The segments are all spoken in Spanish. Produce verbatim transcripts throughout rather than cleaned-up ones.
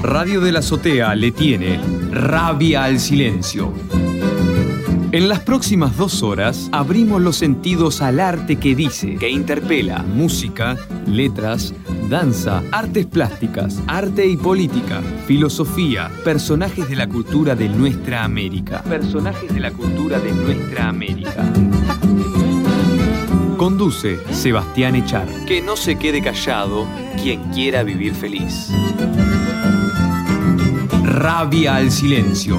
Radio de la Azotea le tiene rabia al silencio. En las próximas dos horas abrimos los sentidos al arte que dice, que interpela, música, letras, danza, artes plásticas, arte y política, filosofía, personajes de la cultura de nuestra América. Personajes de la cultura de nuestra América. Conduce Sebastián Echar. Que no se quede callado quien quiera vivir feliz. Rabia al silencio.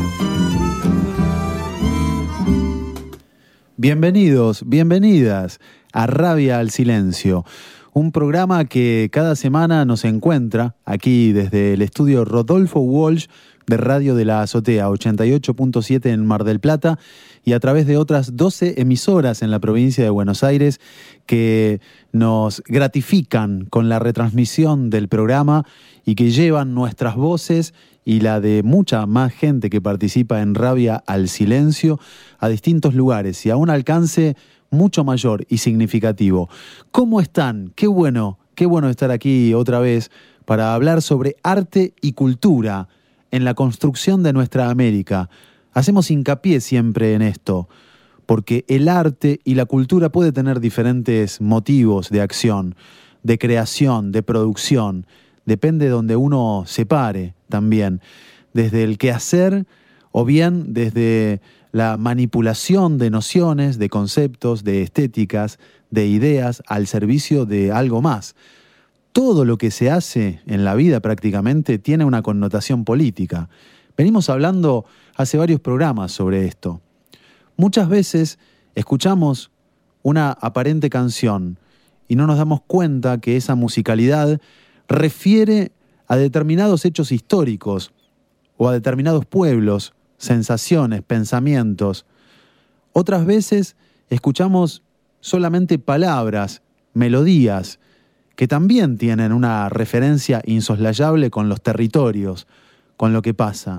Bienvenidos, bienvenidas a Rabia al Silencio, un programa que cada semana nos encuentra aquí desde el estudio Rodolfo Walsh de Radio de la Azotea, ochenta y ocho punto siete en Mar del Plata y a través de otras doce emisoras en la provincia de Buenos Aires que nos gratifican con la retransmisión del programa y que llevan nuestras voces y la de mucha más gente que participa en Rabia al Silencio a distintos lugares y a un alcance mucho mayor y significativo. ¿Cómo están? Qué bueno, qué bueno estar aquí otra vez para hablar sobre arte y cultura en la construcción de nuestra América. Hacemos hincapié siempre en esto, porque el arte y la cultura puede tener diferentes motivos de acción, de creación, de producción. Depende de donde uno se pare también, desde el quehacer o bien desde la manipulación de nociones, de conceptos, de estéticas, de ideas al servicio de algo más. Todo lo que se hace en la vida prácticamente tiene una connotación política. Venimos hablando hace varios programas sobre esto. Muchas veces escuchamos una aparente canción y no nos damos cuenta que esa musicalidad refiere a determinados hechos históricos o a determinados pueblos, sensaciones, pensamientos. Otras veces escuchamos solamente palabras, melodías, que también tienen una referencia insoslayable con los territorios, con lo que pasa.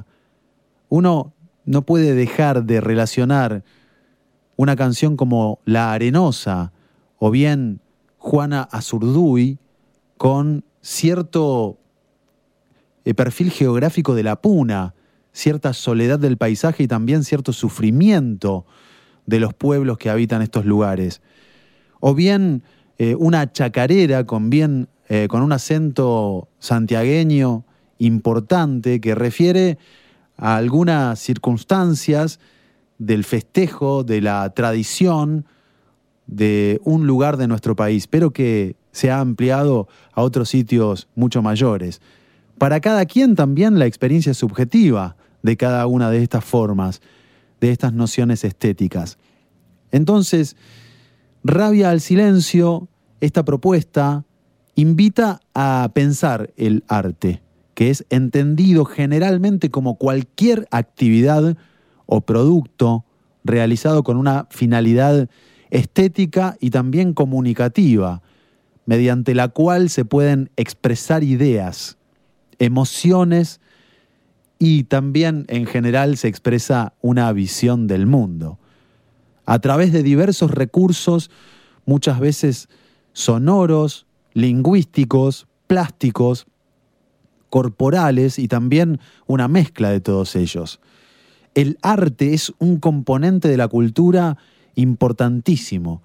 Uno no puede dejar de relacionar una canción como La Arenosa o bien Juana Azurduy con cierto eh, perfil geográfico de la puna, cierta soledad del paisaje y también cierto sufrimiento de los pueblos que habitan estos lugares. O bien eh, una chacarera con, bien, eh, con un acento santiagueño importante que refiere a algunas circunstancias del festejo, de la tradición de un lugar de nuestro país, pero que se ha ampliado a otros sitios mucho mayores. Para cada quien también la experiencia subjetiva de cada una de estas formas, de estas nociones estéticas. Entonces, Rabia al Silencio, esta propuesta, invita a pensar el arte, que es entendido generalmente como cualquier actividad o producto realizado con una finalidad estética y también comunicativa, mediante la cual se pueden expresar ideas, emociones y también en general se expresa una visión del mundo. A través de diversos recursos, muchas veces sonoros, lingüísticos, plásticos, corporales y también una mezcla de todos ellos. El arte es un componente de la cultura importantísimo.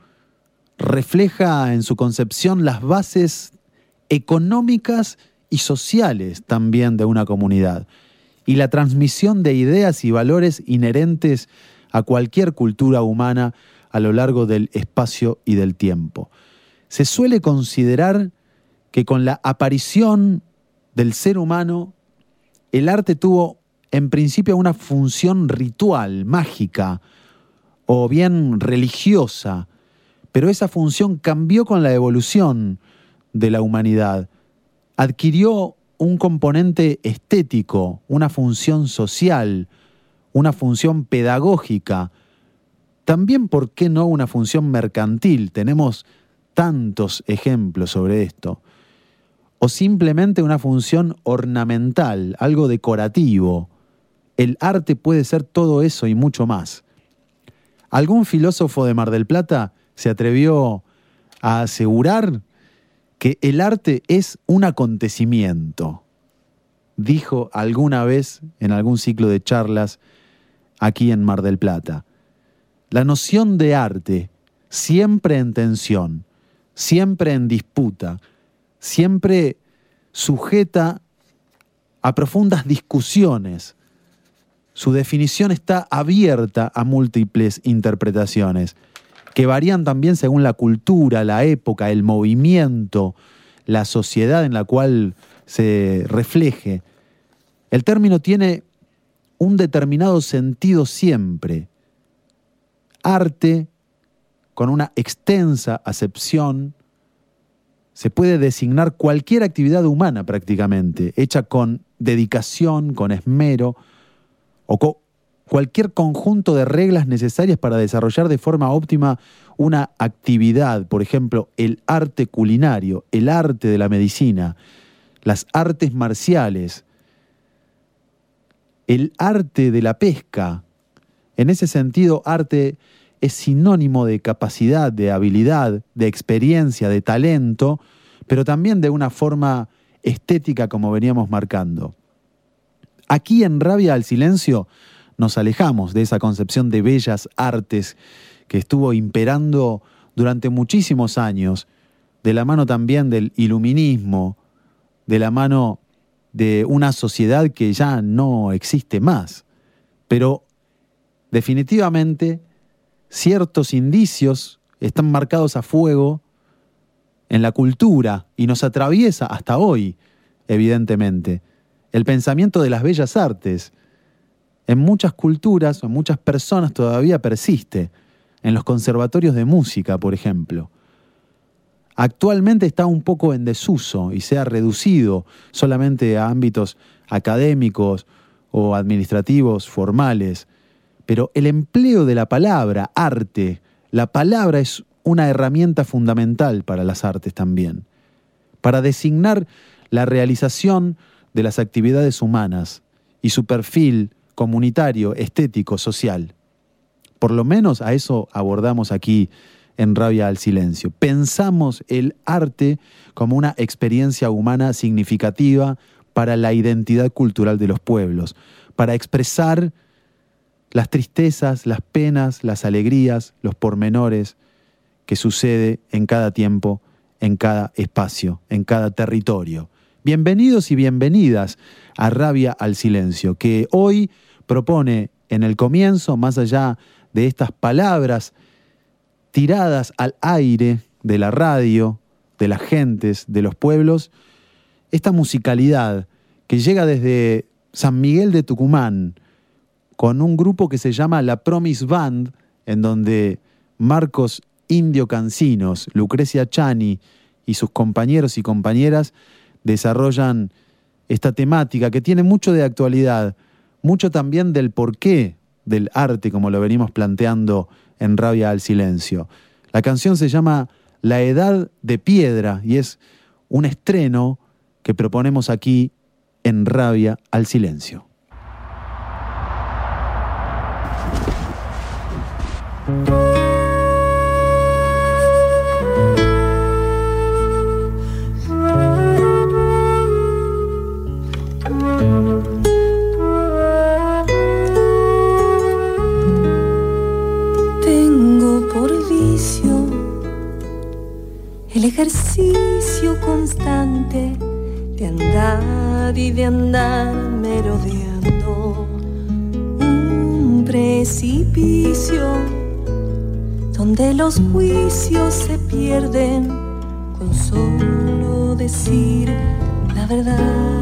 Refleja en su concepción las bases económicas y sociales también de una comunidad y la transmisión de ideas y valores inherentes a cualquier cultura humana a lo largo del espacio y del tiempo. Se suele considerar que con la aparición del ser humano, el arte tuvo en principio una función ritual, mágica o bien religiosa, pero esa función cambió con la evolución de la humanidad. Adquirió un componente estético, una función social, una función pedagógica. También, ¿por qué no una función mercantil? Tenemos tantos ejemplos sobre esto. O simplemente una función ornamental, algo decorativo. El arte puede ser todo eso y mucho más. Algún filósofo de Mar del Plata se atrevió a asegurar que el arte es un acontecimiento. dijo alguna vez en algún ciclo de charlas aquí en Mar del Plata. La noción de arte, siempre en tensión, siempre en disputa, siempre sujeta a profundas discusiones. Su definición está abierta a múltiples interpretaciones, que varían también según la cultura, la época, el movimiento, la sociedad en la cual se refleje. El término tiene un determinado sentido siempre. Arte, con una extensa acepción, se puede designar cualquier actividad humana prácticamente, hecha con dedicación, con esmero, o con cualquier conjunto de reglas necesarias para desarrollar de forma óptima una actividad, por ejemplo, el arte culinario, el arte de la medicina, las artes marciales, el arte de la pesca. En ese sentido, arte es sinónimo de capacidad, de habilidad, de experiencia, de talento, pero también de una forma estética como veníamos marcando. Aquí en Rabia al Silencio nos alejamos de esa concepción de bellas artes que estuvo imperando durante muchísimos años, de la mano también del iluminismo, de la mano de una sociedad que ya no existe más. Pero definitivamente ciertos indicios están marcados a fuego en la cultura y nos atraviesa hasta hoy, evidentemente. El pensamiento de las bellas artes en muchas culturas o en muchas personas todavía persiste, en los conservatorios de música, por ejemplo. Actualmente está un poco en desuso y se ha reducido solamente a ámbitos académicos o administrativos formales, pero el empleo de la palabra arte, la palabra es una herramienta fundamental para las artes también, para designar la realización de las actividades humanas y su perfil comunitario, estético, social. Por lo menos a eso abordamos aquí en Rabia al Silencio. Pensamos el arte como una experiencia humana significativa para la identidad cultural de los pueblos, para expresar las tristezas, las penas, las alegrías, los pormenores que sucede en cada tiempo, en cada espacio, en cada territorio. Bienvenidos y bienvenidas a Rabia al Silencio, que hoy propone en el comienzo, más allá de estas palabras tiradas al aire de la radio, de las gentes, de los pueblos, esta musicalidad que llega desde San Miguel de Tucumán, con un grupo que se llama La Promise Band, en donde Marcos Indio Cancinos, Lucrecia Chani y sus compañeros y compañeras desarrollan esta temática que tiene mucho de actualidad, mucho también del porqué del arte, como lo venimos planteando en Rabia al Silencio. La canción se llama La Edad de Piedra y es un estreno que proponemos aquí en Rabia al Silencio. El ejercicio constante de andar y de andar merodeando un precipicio donde los juicios se pierden con solo decir la verdad.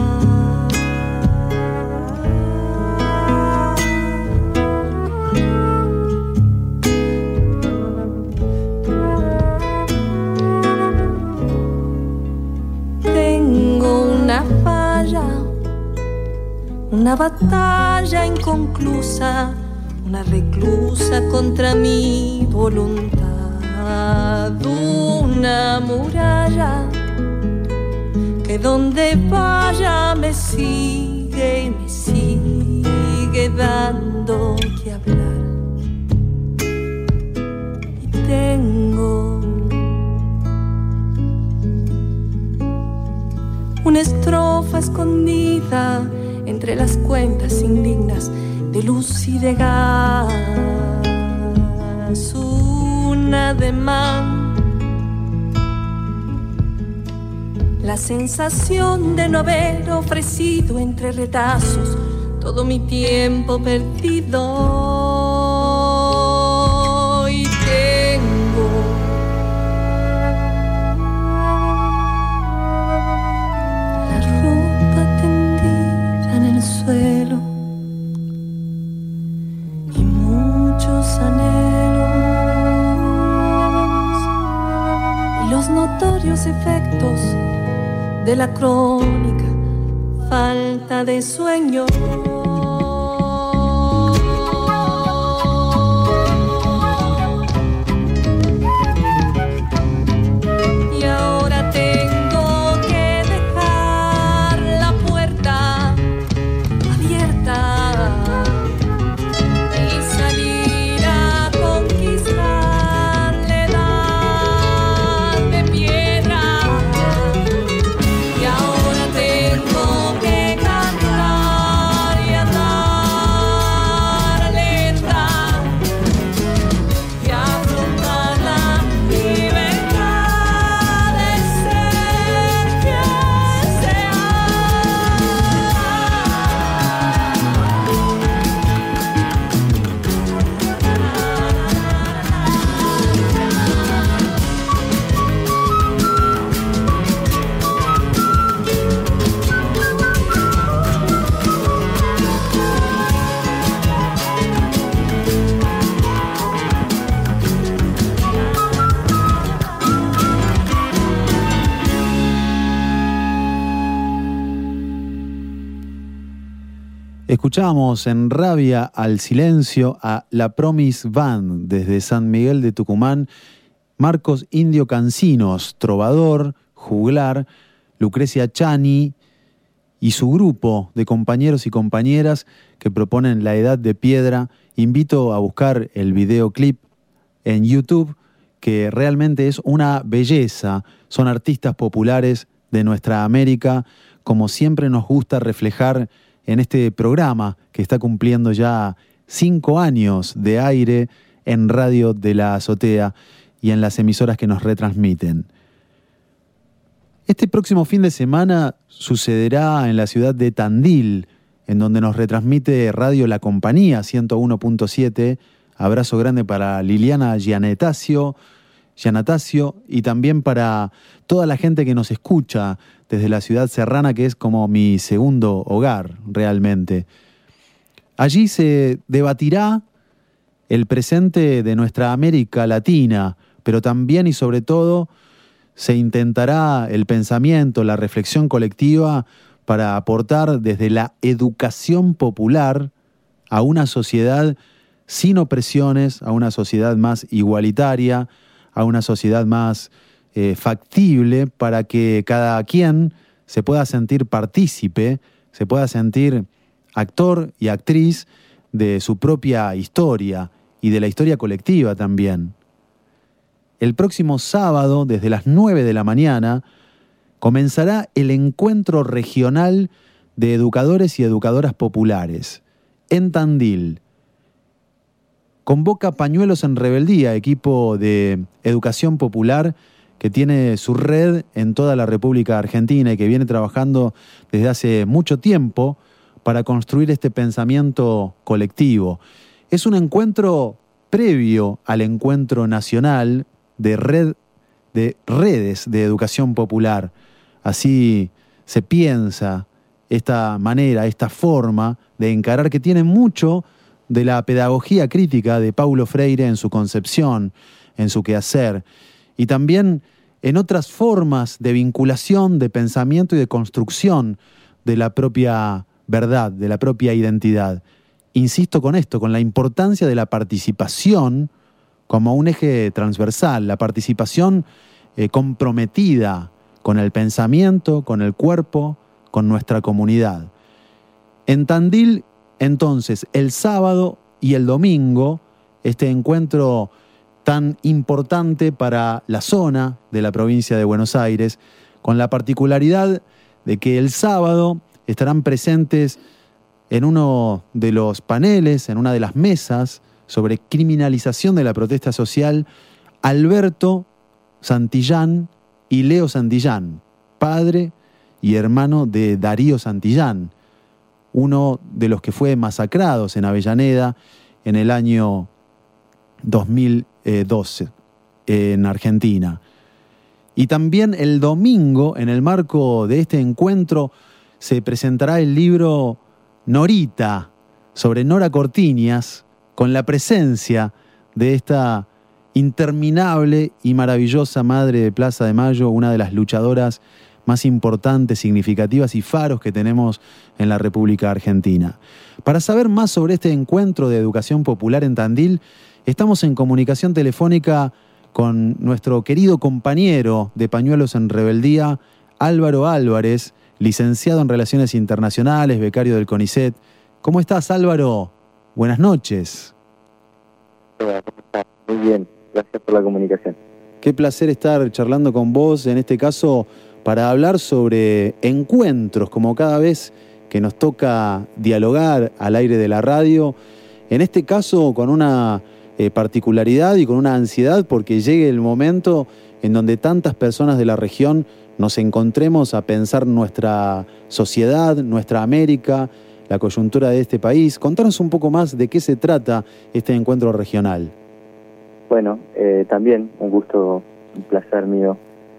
Una batalla inconclusa, una reclusa contra mi voluntad, una muralla que donde vaya me sigue y me sigue dando que hablar. Y tengo una estrofa escondida entre las cuentas indignas de luz y de gas. Un ademán, la sensación de no haber ofrecido entre retazos todo mi tiempo perdido. Y tengo la ropa tendida en el suelo y muchos anhelos y los notorios efectos de la crónica falta de sueño. Y ahora tengo que dejar la puerta abierta y salir a conquistar la edad de piedra. Y ahora tengo que cantar y andar lenta y afrontar la libertad de ser quien sea. Escuchamos en Rabia al Silencio a La Promise Band desde San Miguel de Tucumán, Marcos Indio Cancinos, trovador, juglar, Lucrecia Chani y su grupo de compañeros y compañeras que proponen La Edad de Piedra. Invito a buscar el videoclip en YouTube, que realmente es una belleza. Son artistas populares de nuestra América, como siempre nos gusta reflejar en este programa que está cumpliendo ya cinco años de aire en Radio de la Azotea y en las emisoras que nos retransmiten. Este próximo fin de semana sucederá en la ciudad de Tandil, en donde nos retransmite Radio La Compañía ciento uno punto siete. Abrazo grande para Liliana Giannatasio, Giannatasio y también para toda la gente que nos escucha desde la ciudad serrana, que es como mi segundo hogar realmente. Allí se debatirá el presente de nuestra América Latina, pero también y sobre todo se intentará el pensamiento, la reflexión colectiva para aportar desde la educación popular a una sociedad sin opresiones, a una sociedad más igualitaria, a una sociedad más eh, factible, para que cada quien se pueda sentir partícipe, se pueda sentir actor y actriz de su propia historia y de la historia colectiva también. El próximo sábado, desde las nueve de la mañana, comenzará el encuentro regional de educadores y educadoras populares en Tandil. Convoca Pañuelos en Rebeldía, equipo de educación popular que tiene su red en toda la República Argentina y que viene trabajando desde hace mucho tiempo para construir este pensamiento colectivo. Es un encuentro previo al encuentro nacional de red de redes de educación popular. Así se piensa esta manera, esta forma de encarar, que tiene mucho de la pedagogía crítica de Paulo Freire en su concepción, en su quehacer, y también en otras formas de vinculación, de pensamiento y de construcción de la propia verdad, de la propia identidad. Insisto con esto, con la importancia de la participación como un eje transversal, la participación eh, comprometida con el pensamiento, con el cuerpo, con nuestra comunidad. En Tandil, entonces, el sábado y el domingo, este encuentro tan importante para la zona de la provincia de Buenos Aires, con la particularidad de que el sábado estarán presentes en uno de los paneles, en una de las mesas sobre criminalización de la protesta social, Alberto Santillán y Leo Santillán, padre y hermano de Darío Santillán, uno de los que fue masacrados en Avellaneda en el año dos mil doce en Argentina. Y también el domingo, en el marco de este encuentro, se presentará el libro Norita, sobre Nora Cortiñas, con la presencia de esta interminable y maravillosa madre de Plaza de Mayo, una de las luchadoras más importantes, significativas y faros que tenemos en la República Argentina. Para saber más sobre este encuentro de educación popular en Tandil, estamos en comunicación telefónica con nuestro querido compañero de Pañuelos en Rebeldía, Álvaro Álvarez, licenciado en Relaciones Internacionales, becario del CONICET. ¿Cómo estás, Álvaro? Buenas noches. Hola, ¿cómo estás? Muy bien, gracias por la comunicación. Qué placer estar charlando con vos, en este caso, para hablar sobre encuentros, como cada vez que nos toca dialogar al aire de la radio, en este caso con una eh, particularidad y con una ansiedad porque llegue el momento en donde tantas personas de la región nos encontremos a pensar nuestra sociedad, nuestra América, la coyuntura de este país. Contanos un poco más de qué se trata este encuentro regional. Bueno, eh, también un gusto, un placer mío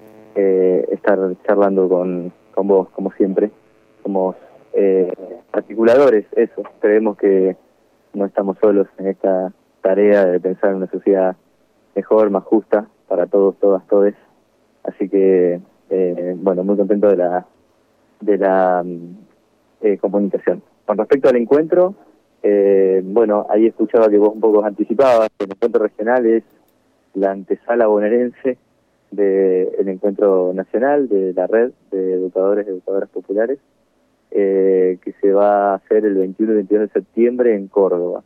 eh, estar charlando con, con vos, como siempre. Somos eh, articuladores, eso. Creemos que no estamos solos en esta tarea de pensar en una sociedad mejor, más justa, para todos, todas, todes. Así que, eh, bueno, muy contento de la, de la eh, comunicación. Con respecto al encuentro, eh, bueno, ahí escuchaba que vos un poco anticipabas, el encuentro regional es la antesala bonaerense del encuentro nacional de la red de educadores y educadoras populares, eh, que se va a hacer el veintiuno y veintidós de septiembre en Córdoba.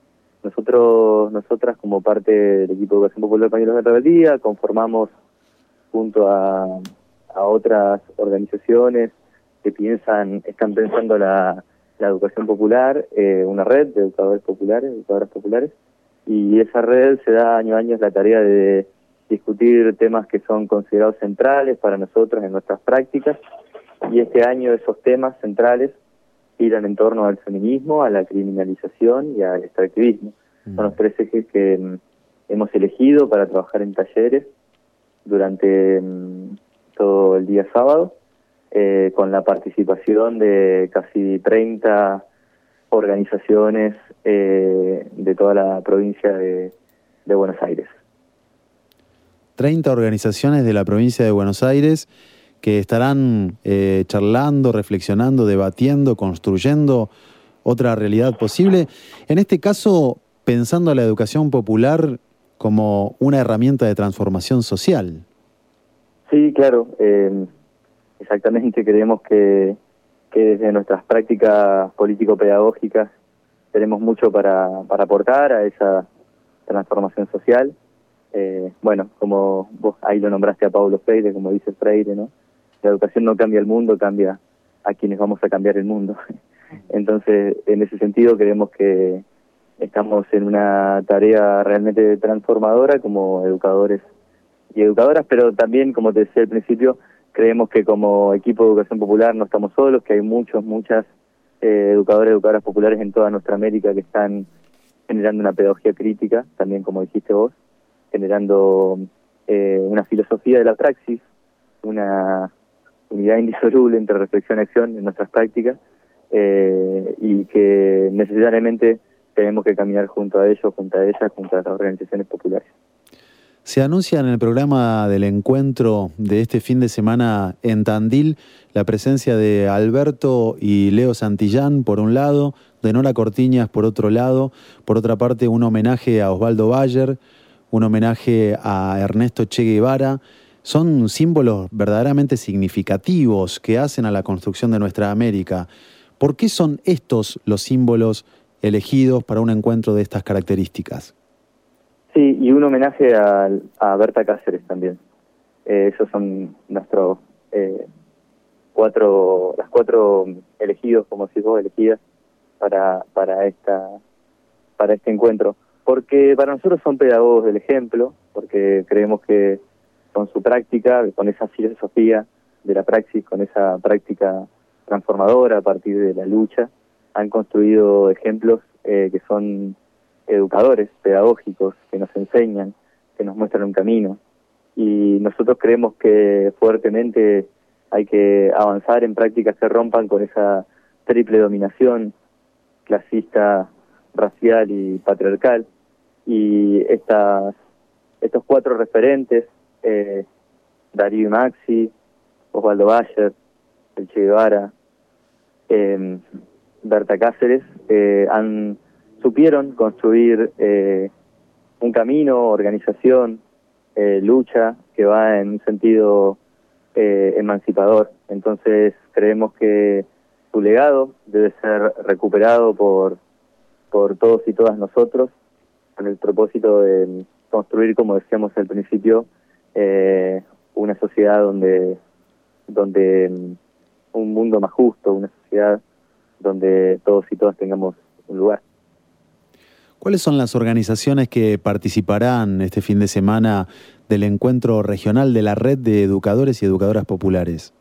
Nosotros, nosotras como parte del equipo de Educación Popular Pañuelos de Rebeldía, conformamos junto a, a otras organizaciones que piensan, están pensando la la educación popular, eh, una red de educadores populares, educadoras populares, y esa red se da año a año la tarea de discutir temas que son considerados centrales para nosotros en nuestras prácticas, y este año esos temas centrales giran en torno al feminismo, a la criminalización y al extractivismo. Mm. Son los tres ejes que mm, hemos elegido para trabajar en talleres durante mm, todo el día sábado. Eh, con la participación de casi treinta organizaciones eh, de toda la provincia de, de Buenos Aires. treinta organizaciones de la provincia de Buenos Aires que estarán eh, charlando, reflexionando, debatiendo, construyendo otra realidad posible. En este caso, pensando a la educación popular como una herramienta de transformación social. Sí, claro. Eh, Exactamente, creemos que, que desde nuestras prácticas político-pedagógicas tenemos mucho para, para aportar a esa transformación social. Eh, bueno, como vos ahí lo nombraste a Paulo Freire, como dice Freire, ¿no? La educación no cambia el mundo, cambia a quienes vamos a cambiar el mundo. Entonces, en ese sentido, creemos que estamos en una tarea realmente transformadora como educadores y educadoras, pero también, como te decía al principio, creemos que como equipo de educación popular no estamos solos, que hay muchos, muchas eh, educadores y educadoras populares en toda nuestra América que están generando una pedagogía crítica, también como dijiste vos, generando eh, una filosofía de la praxis, una unidad indisoluble entre reflexión y acción en nuestras prácticas, eh, y que necesariamente tenemos que caminar junto a ellos, junto a ellas, junto a las organizaciones populares. Se anuncia en el programa del encuentro de este fin de semana en Tandil la presencia de Alberto y Leo Santillán por un lado, de Nora Cortiñas por otro lado, por otra parte un homenaje a Osvaldo Bayer, un homenaje a Ernesto Che Guevara. Son símbolos verdaderamente significativos que hacen a la construcción de nuestra América. ¿Por qué son estos los símbolos elegidos para un encuentro de estas características? Sí, y un homenaje a, a Berta Cáceres también. Eh, esos son nuestros eh, cuatro, las cuatro elegidos, como si vos elegidas, para, para esta, para este encuentro. Porque para nosotros son pedagogos del ejemplo, porque creemos que con su práctica, con esa filosofía de la praxis, con esa práctica transformadora a partir de la lucha, han construido ejemplos eh, que son educadores, pedagógicos, que nos enseñan, que nos muestran un camino. Y nosotros creemos que fuertemente hay que avanzar en prácticas que rompan con esa triple dominación clasista, racial y patriarcal. Y estas, estos cuatro referentes, eh, Darío y Maxi, Osvaldo Bayer, el Che Guevara, eh, Berta Cáceres, eh, han supieron construir eh, un camino, organización, eh, lucha que va en un sentido eh, emancipador. Entonces creemos que su legado debe ser recuperado por, por todos y todas nosotros, con el propósito de construir, como decíamos al principio, eh, una sociedad donde, donde un mundo más justo, una sociedad donde todos y todas tengamos un lugar. ¿Cuáles son las organizaciones que participarán este fin de semana del encuentro regional de la Red de Educadores y Educadoras Populares?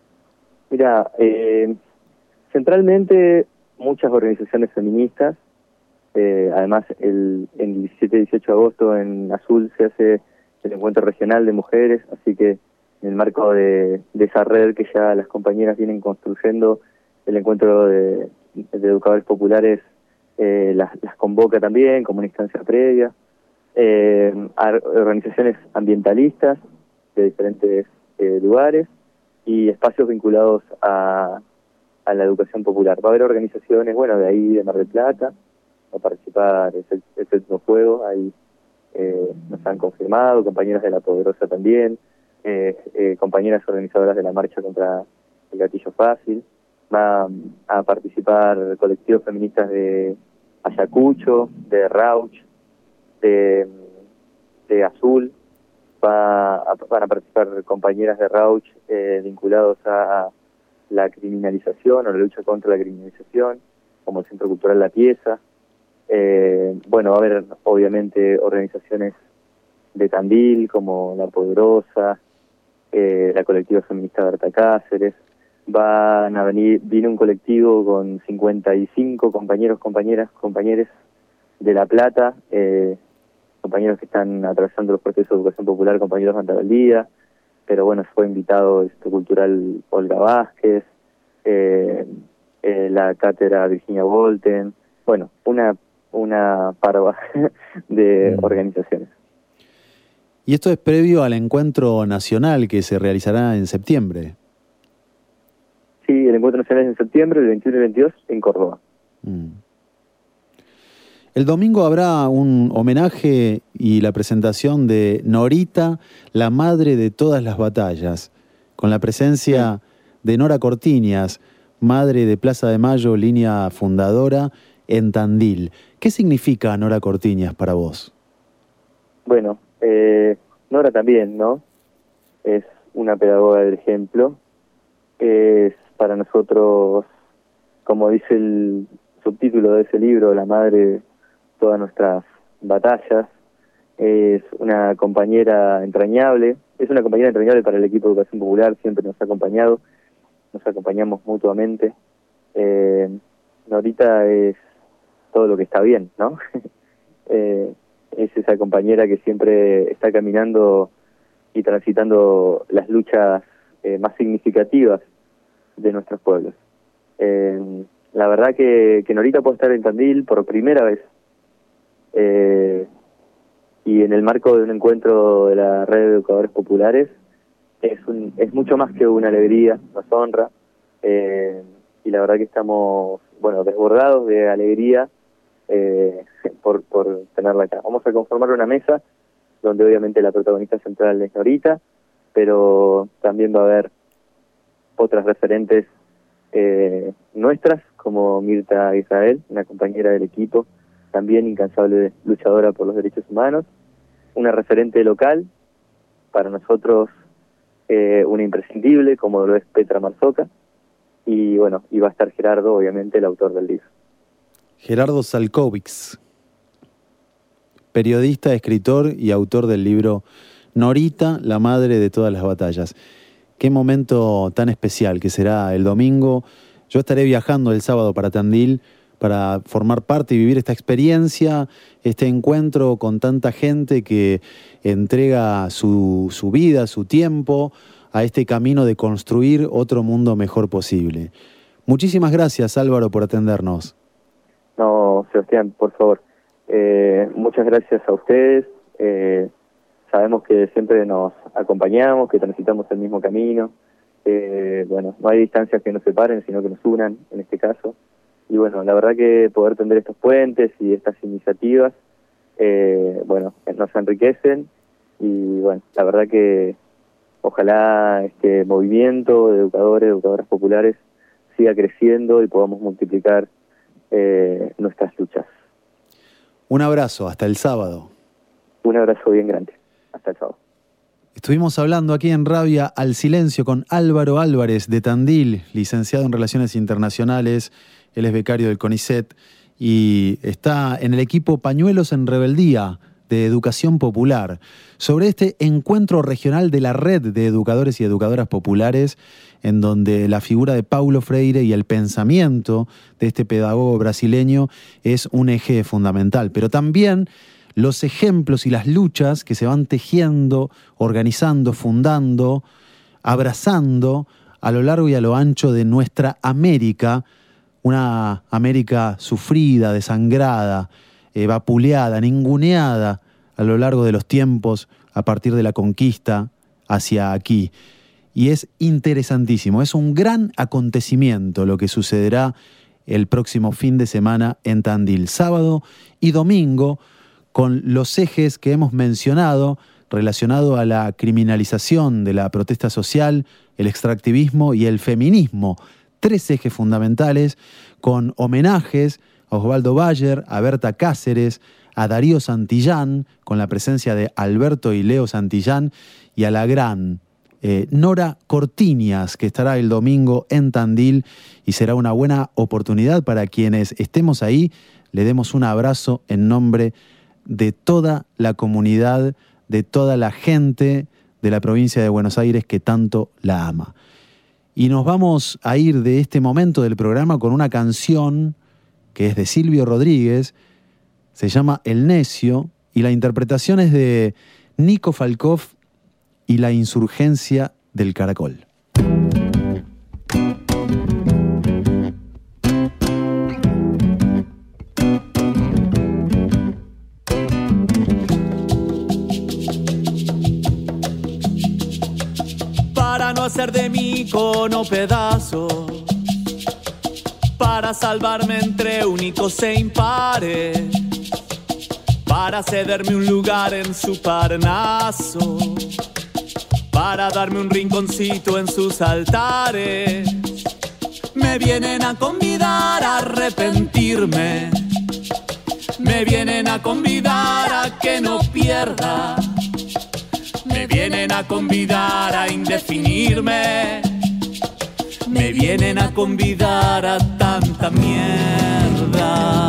Mira, eh, centralmente muchas organizaciones feministas. Eh, además, el, el diecisiete y dieciocho de agosto en Azul se hace el encuentro regional de mujeres, así que en el marco de, de esa red que ya las compañeras vienen construyendo, el encuentro de, de educadores populares eh, las, las convoca también como una instancia previa. Eh, organizaciones ambientalistas de diferentes eh, lugares y espacios vinculados a, a la educación popular. Va a haber organizaciones, bueno, de ahí de Mar del Plata, va a participar el Etnofuego, ahí eh, nos han confirmado, compañeras de La Poderosa también, eh, eh, compañeras organizadoras de la marcha contra el gatillo fácil. Va a participar colectivos feministas de Ayacucho, de Rauch, de, de Azul. Va a, van a participar compañeras de Rauch eh, vinculados a la criminalización o la lucha contra la criminalización, como el Centro Cultural La Pieza. Eh, bueno, va a haber obviamente organizaciones de Tandil como La Poderosa, eh, la colectiva feminista Berta Cáceres. Van a venir, viene un colectivo con cincuenta y cinco compañeros, compañeras, compañeros de La Plata, eh, compañeros que están atravesando los procesos de educación popular, compañeros de Antavaldía, pero bueno, fue invitado este cultural Olga Vázquez, eh, eh, la cátedra Virginia Volten, bueno, una una parva de mm. organizaciones. Y esto es previo al encuentro nacional que se realizará en septiembre. Sí, el encuentro nacional es en septiembre, el veintiuno y veintidós, en Córdoba. Mm. El domingo habrá un homenaje y la presentación de Norita, la madre de todas las batallas, con la presencia de Nora Cortiñas, madre de Plaza de Mayo, línea fundadora en Tandil. ¿Qué significa Nora Cortiñas para vos? Bueno, eh, Nora también, ¿no? Es una pedagoga del ejemplo. Es para nosotros, como dice el subtítulo de ese libro, la madre de todas nuestras batallas. Es una compañera entrañable. Es una compañera entrañable para el equipo de Educación Popular. Siempre nos ha acompañado. Nos acompañamos mutuamente. Eh, Norita es todo lo que está bien, ¿no? eh, es esa compañera que siempre está caminando y transitando las luchas eh, más significativas de nuestros pueblos. Eh, la verdad que, que Norita puede estar en Tandil por primera vez eh, y en el marco de un encuentro de la Red de Educadores Populares es, un, es mucho más que una alegría, nos honra eh, y la verdad que estamos, bueno, desbordados de alegría Eh, por, por tenerla acá. Vamos a conformar una mesa donde obviamente la protagonista central es Norita, pero también va a haber otras referentes eh, nuestras, como Mirta Israel, una compañera del equipo, también incansable luchadora por los derechos humanos, una referente local, para nosotros eh, una imprescindible como lo es Petra Marzoca, y bueno, y va a estar Gerardo, obviamente, el autor del libro. Gerardo Salkovics, periodista, escritor y autor del libro Norita, la madre de todas las batallas. Qué momento tan especial que será el domingo. Yo estaré viajando el sábado para Tandil para formar parte y vivir esta experiencia, este encuentro con tanta gente que entrega su, su vida, su tiempo a este camino de construir otro mundo mejor posible. Muchísimas gracias, Álvaro, por atendernos. No, Sebastián, por favor. Eh, muchas gracias a ustedes. Eh, sabemos que siempre nos acompañamos, que transitamos el mismo camino. Eh, bueno, no hay distancias que nos separen, sino que nos unan, en este caso. Y bueno, la verdad que poder tender estos puentes y estas iniciativas, eh, bueno, nos enriquecen. Y bueno, la verdad que ojalá este movimiento de educadores, educadoras populares siga creciendo y podamos multiplicar eh, nuestras luchas. Un abrazo, hasta el sábado. Un abrazo bien grande, hasta el sábado. Estuvimos hablando aquí en Rabia al Silencio con Álvaro Álvarez de Tandil, licenciado en Relaciones Internacionales. Él es becario del CONICET y está en el equipo Pañuelos en Rebeldía de Educación Popular, sobre este encuentro regional de la red de educadores y educadoras populares, en donde la figura de Paulo Freire y el pensamiento de este pedagogo brasileño es un eje fundamental, pero también los ejemplos y las luchas que se van tejiendo, organizando, fundando, abrazando a lo largo y a lo ancho de nuestra América, una América sufrida, desangrada, eh, vapuleada, ninguneada a lo largo de los tiempos a partir de la conquista hacia aquí. Y es interesantísimo, es un gran acontecimiento lo que sucederá el próximo fin de semana en Tandil, sábado y domingo, con los ejes que hemos mencionado relacionado a la criminalización de la protesta social, el extractivismo y el feminismo. Tres ejes fundamentales con homenajes a Osvaldo Bayer, a Berta Cáceres, a Darío Santillán, con la presencia de Alberto y Leo Santillán, y a la gran eh, Nora Cortiñas, que estará el domingo en Tandil, y será una buena oportunidad para quienes estemos ahí, le demos un abrazo en nombre de toda la comunidad, de toda la gente de la provincia de Buenos Aires que tanto la ama. Y nos vamos a ir de este momento del programa con una canción que es de Silvio Rodríguez, se llama El Necio, y la interpretación es de Nico Falkov y la insurgencia del Caracol. Para no hacer de mi icono pedazos, para salvarme entre únicos e impares, para cederme un lugar en su Parnaso, para darme un rinconcito en sus altares, me vienen a convidar a arrepentirme, me vienen a convidar a que no pierda, me vienen a convidar a indefinirme, me vienen a convidar a tanta mierda.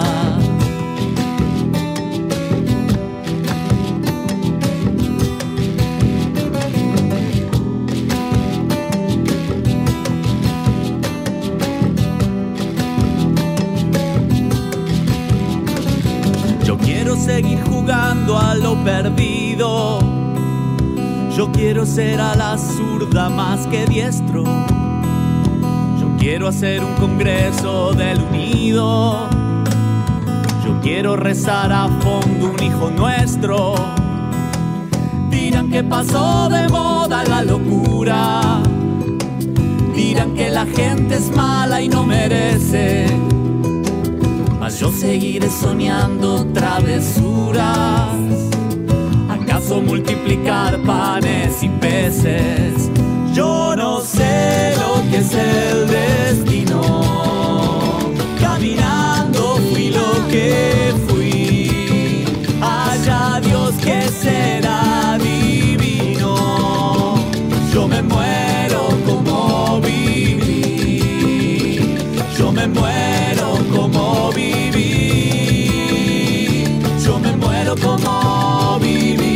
Yo quiero seguir jugando a lo perdido, yo quiero ser a la zurda más que diestro, yo quiero hacer un congreso del unido, yo quiero rezar a fondo un hijo nuestro. Dirán que pasó de moda la locura, dirán que la gente es mala y no merece, mas yo seguiré soñando travesuras. ¿Acaso multiplicar panes y peces? Yo no sé lo que es el destino. Caminando fui lo que fui. Allá Dios que será divino. Yo me muero muero como viví, yo me muero como viví.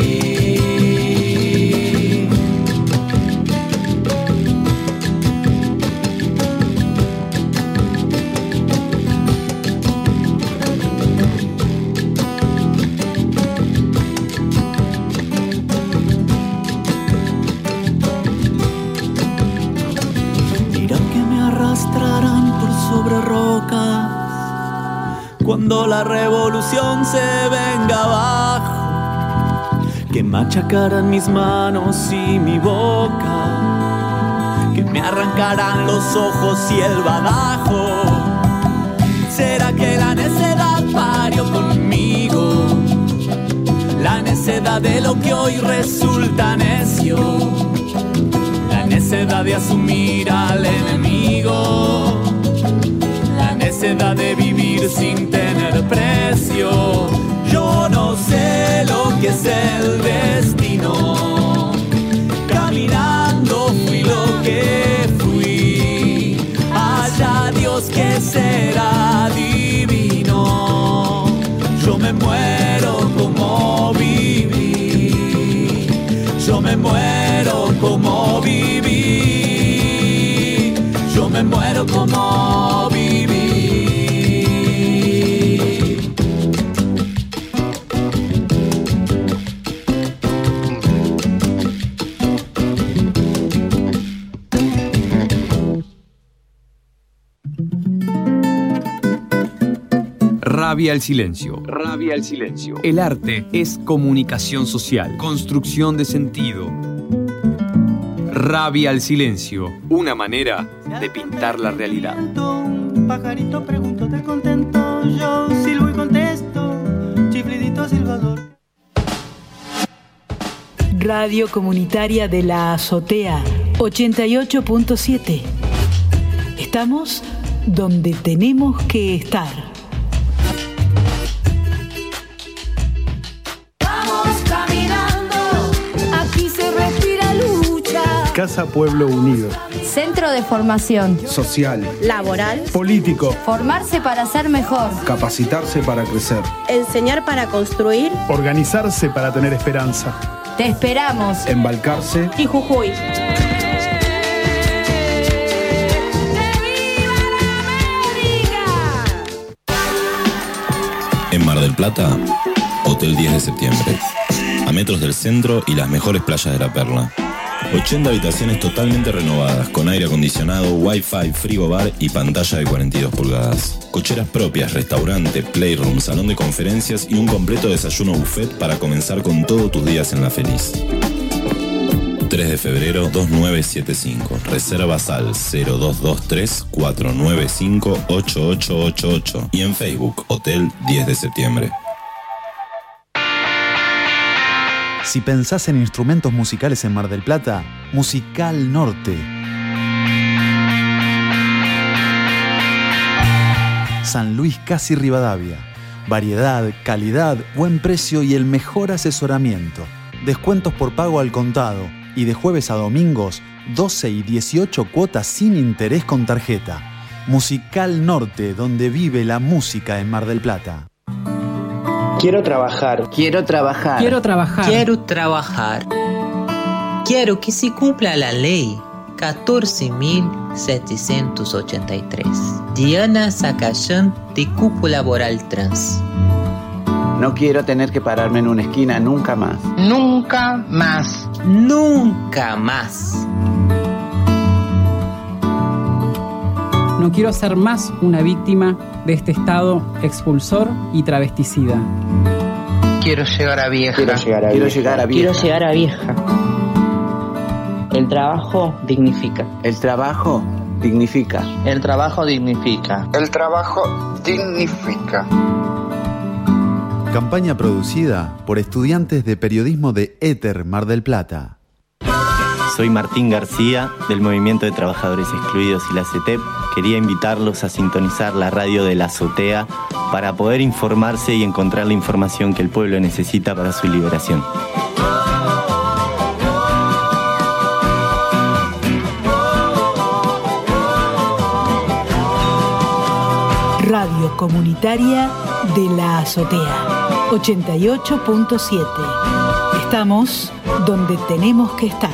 Sobre rocas, cuando la revolución se venga abajo, que machacarán mis manos y mi boca, que me arrancarán los ojos y el badajo. ¿Será que la necedad parió conmigo? La necedad de lo que hoy resulta necio, la necedad de asumir al enemigo, la necedad de vivir sin tener precio. Yo no sé lo que es el destino, caminando fui lo que fui, allá Dios que será divino. Yo me muero como viví, yo me muero como viví, yo me muero como viví. Rabia al silencio. Rabia al silencio. El arte es comunicación social, construcción de sentido. Rabia al silencio. Una manera de pintar la realidad. Un pajarito pregunto de contento, yo silbo y contesto, chiflidito silbador. Radio Comunitaria de la Azotea, ochenta y ocho punto siete. Estamos donde tenemos que estar. Casa Pueblo Unido. Centro de formación Social. Laboral. Político. Formarse para ser mejor. Capacitarse para crecer. Enseñar para construir. Organizarse para tener esperanza. Te esperamos. Embalcarse. Y Jujuy. En Mar del Plata, Hotel diez de septiembre. A metros del centro y las mejores playas de la Perla. ochenta habitaciones totalmente renovadas, con aire acondicionado, wifi, frigobar y pantalla de cuarenta y dos pulgadas. Cocheras propias, restaurante, playroom, salón de conferencias y un completo desayuno buffet para comenzar con todos tus días en La Feliz. tres de febrero dos nueve siete cinco. Reservas al cero dos dos tres cuatro nueve cinco ocho ocho ocho ocho y en Facebook Hotel diez de septiembre. Si pensás en instrumentos musicales en Mar del Plata, Musical Norte. San Luis Casi Rivadavia. Variedad, calidad, buen precio y el mejor asesoramiento. Descuentos por pago al contado y de jueves a domingos, doce y dieciocho cuotas sin interés con tarjeta. Musical Norte, donde vive la música en Mar del Plata. Quiero trabajar. Quiero trabajar. Quiero trabajar. Quiero trabajar. Quiero que se cumpla la ley catorce mil setecientos ochenta y tres. Diana Zacayán, de Cupo Laboral Trans. No quiero tener que pararme en una esquina nunca más. Nunca más. Nunca más. No quiero ser más una víctima de este Estado expulsor y travesticida. Quiero llegar a vieja. Quiero llegar a, quiero vieja. Llegar a vieja. Quiero llegar a vieja. El trabajo dignifica. El trabajo dignifica. El trabajo dignifica. El trabajo dignifica. Campaña producida por estudiantes de periodismo de Éter Mar del Plata. Soy Martín García, del Movimiento de Trabajadores Excluidos y la C E T E P. Quería invitarlos a sintonizar la radio de la Azotea para poder informarse y encontrar la información que el pueblo necesita para su liberación. Radio Comunitaria de la Azotea, ochenta y ocho punto siete. Estamos donde tenemos que estar.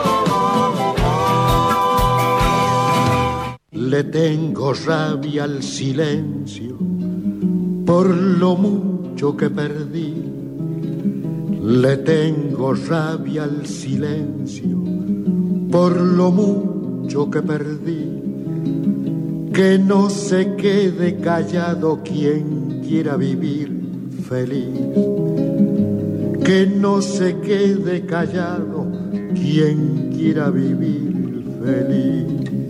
Le tengo rabia al silencio por lo mucho que perdí. Le tengo rabia al silencio por lo mucho que perdí. Que no se quede callado quien quiera vivir feliz. Que no se quede callado quien quiera vivir feliz.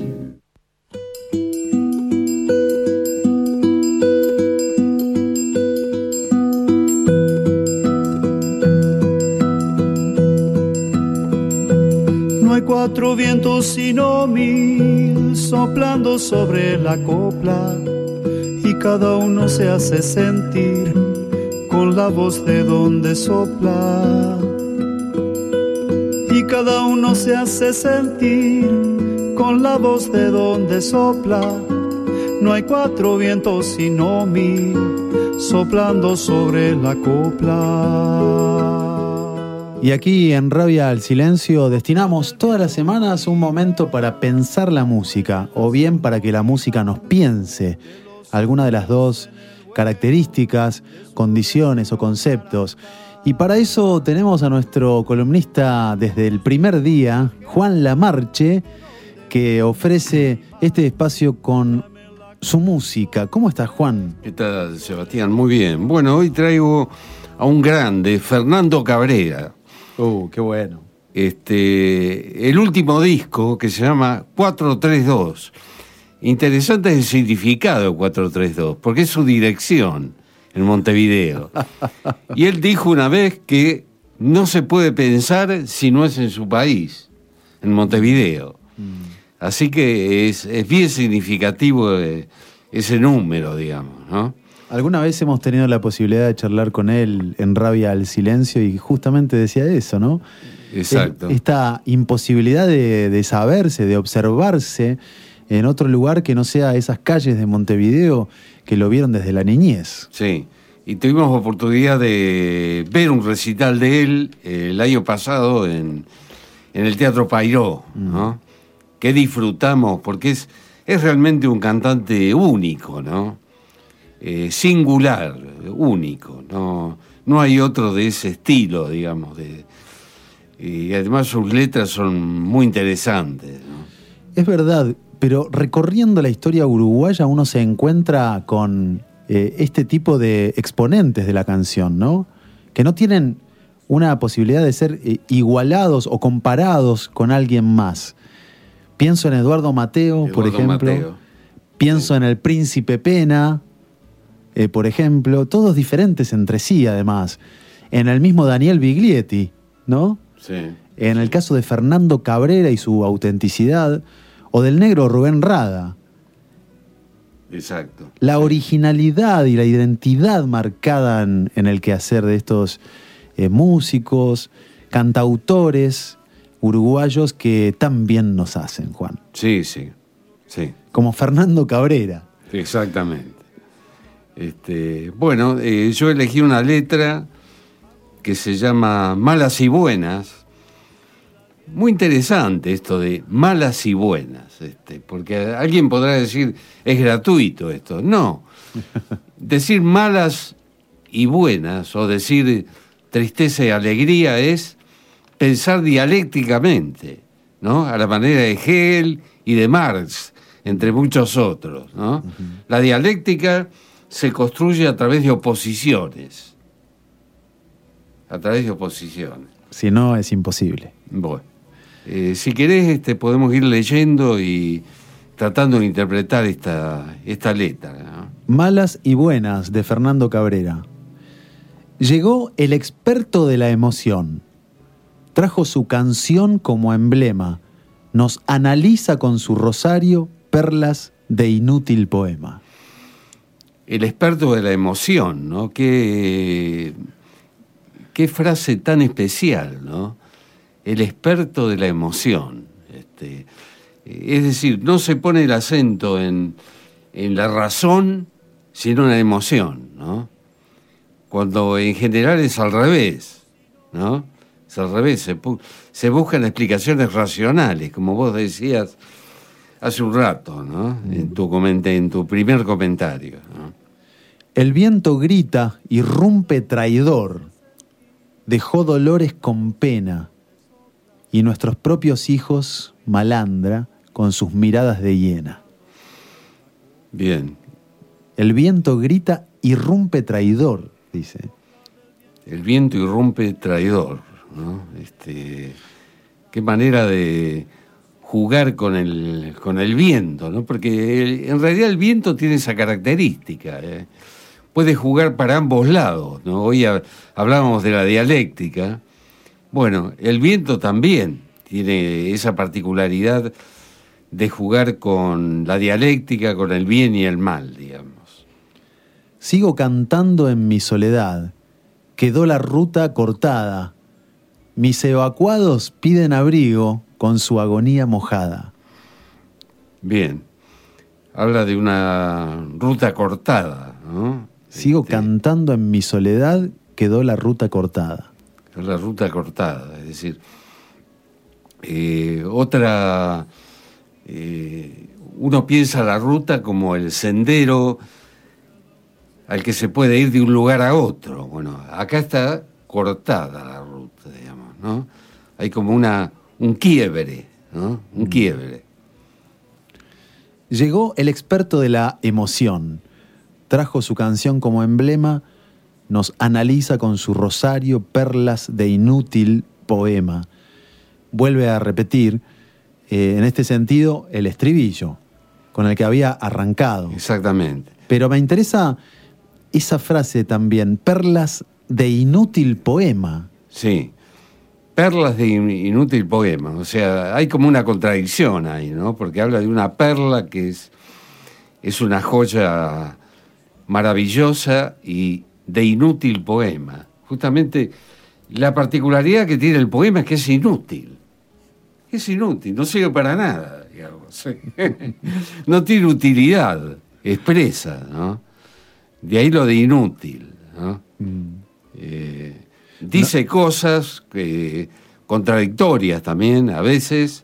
No hay cuatro vientos sino mil soplando sobre la copla, y cada uno se hace sentir con la voz de donde sopla. Y cada uno se hace sentir con la voz de donde sopla. No hay cuatro vientos sino mil soplando sobre la copla. Y aquí en Rabia al Silencio destinamos todas las semanas un momento para pensar la música, o bien para que la música nos piense. Alguna de las dos características, condiciones o conceptos. Y para eso tenemos a nuestro columnista desde el primer día, Juan Lamarche, que ofrece este espacio con su música. ¿Cómo estás, Juan? ¿Qué tal, Sebastián? Muy bien. Bueno, hoy traigo a un grande, Fernando Cabrera. Uh, qué bueno. Este, el último disco, que se llama cuatro tres dos. Interesante es el significado de cuatro tres dos, porque es su dirección en Montevideo. Y él dijo una vez que no se puede pensar si no es en su país, en Montevideo. Mm. Así que es, es bien significativo ese número, digamos, ¿no? Alguna vez hemos tenido la posibilidad de charlar con él en Rabia al Silencio y justamente decía eso, ¿no? Exacto. Esta imposibilidad de, de saberse, de observarse en otro lugar que no sea esas calles de Montevideo que lo vieron desde la niñez. Sí, y tuvimos oportunidad de ver un recital de él el año pasado en, en el Teatro Pairó, ¿no? Mm. Que disfrutamos, porque es, es realmente un cantante único, ¿no? Eh, singular, único, no, no hay otro de ese estilo, digamos, de, y además sus letras son muy interesantes, ¿no? Es verdad, pero recorriendo la historia uruguaya uno se encuentra con eh, este tipo de exponentes de la canción, ¿no? Que no tienen una posibilidad de ser eh, igualados o comparados con alguien más. Pienso en Eduardo Mateo, Eduardo por ejemplo. Mateo. Pienso sí. en el Príncipe Pena, eh, por ejemplo. Todos diferentes entre sí, además. En el mismo Daniel Biglietti, ¿no? Sí. En el caso de Fernando Cabrera y su autenticidad, o del negro Rubén Rada. Exacto. La originalidad y la identidad marcada en, en el quehacer de estos eh, músicos, cantautores uruguayos que tan bien nos hacen, Juan. Sí, sí, sí. Como Fernando Cabrera. Exactamente. Este, bueno, eh, yo elegí una letra que se llama Malas y Buenas. Muy interesante esto de malas y buenas, este, porque alguien podrá decir, es gratuito esto. No. Decir malas y buenas, o decir tristeza y alegría, es pensar dialécticamente, ¿no? A la manera de Hegel y de Marx, entre muchos otros, ¿no? Uh-huh. La dialéctica se construye a través de oposiciones. A través de oposiciones. Si no, es imposible. Bueno. Eh, si querés, este, podemos ir leyendo y tratando de interpretar esta, esta letra, ¿no? Malas y buenas, de Fernando Cabrera. Llegó el experto de la emoción. Trajo su canción como emblema. Nos analiza con su rosario perlas de inútil poema. El experto de la emoción, ¿no? Qué, qué frase tan especial, ¿no? El experto de la emoción. Este, es decir, no se pone el acento en, en la razón, sino una emoción, ¿no? Cuando en general es al revés, ¿no? Es al revés, se, se buscan explicaciones racionales, como vos decías hace un rato, ¿no? En tu, en tu primer comentario, ¿no? El viento grita, irrumpe traidor, dejó dolores con pena, y nuestros propios hijos malandra con sus miradas de hiena. Bien. El viento grita, irrumpe traidor, dice. El viento irrumpe traidor, ¿no? Este, qué manera de jugar con el, con el viento, ¿no? Porque el, en realidad el viento tiene esa característica, ¿eh? Puede jugar para ambos lados, ¿no? Hoy ha, hablábamos de la dialéctica. Bueno, el viento también tiene esa particularidad de jugar con la dialéctica, con el bien y el mal, digamos. Sigo cantando en mi soledad, quedó la ruta cortada, mis evacuados piden abrigo con su agonía mojada. Bien, habla de una ruta cortada, ¿no? Sigo este, cantando en mi soledad, quedó la ruta cortada. La ruta cortada, es decir, eh, otra, eh, uno piensa la ruta como el sendero al que se puede ir de un lugar a otro. Bueno, acá está cortada la ruta, digamos, ¿no? Hay como una, un quiebre, ¿no? Un quiebre. Llegó el experto de la emoción, trajo su canción como emblema, nos analiza con su rosario perlas de inútil poema. Vuelve a repetir, eh, en este sentido, el estribillo, con el que había arrancado. Exactamente. Pero me interesa esa frase también, perlas de inútil poema. Sí, perlas de inútil poema. O sea, hay como una contradicción ahí, ¿no? Porque habla de una perla que es, es una joya maravillosa y de inútil poema. Justamente la particularidad que tiene el poema es que es inútil. Es inútil, no sirve para nada, digamos. No tiene utilidad expresa, ¿no? De ahí lo de inútil, ¿no? Mm. Eh, dice no. cosas eh, contradictorias también, a veces.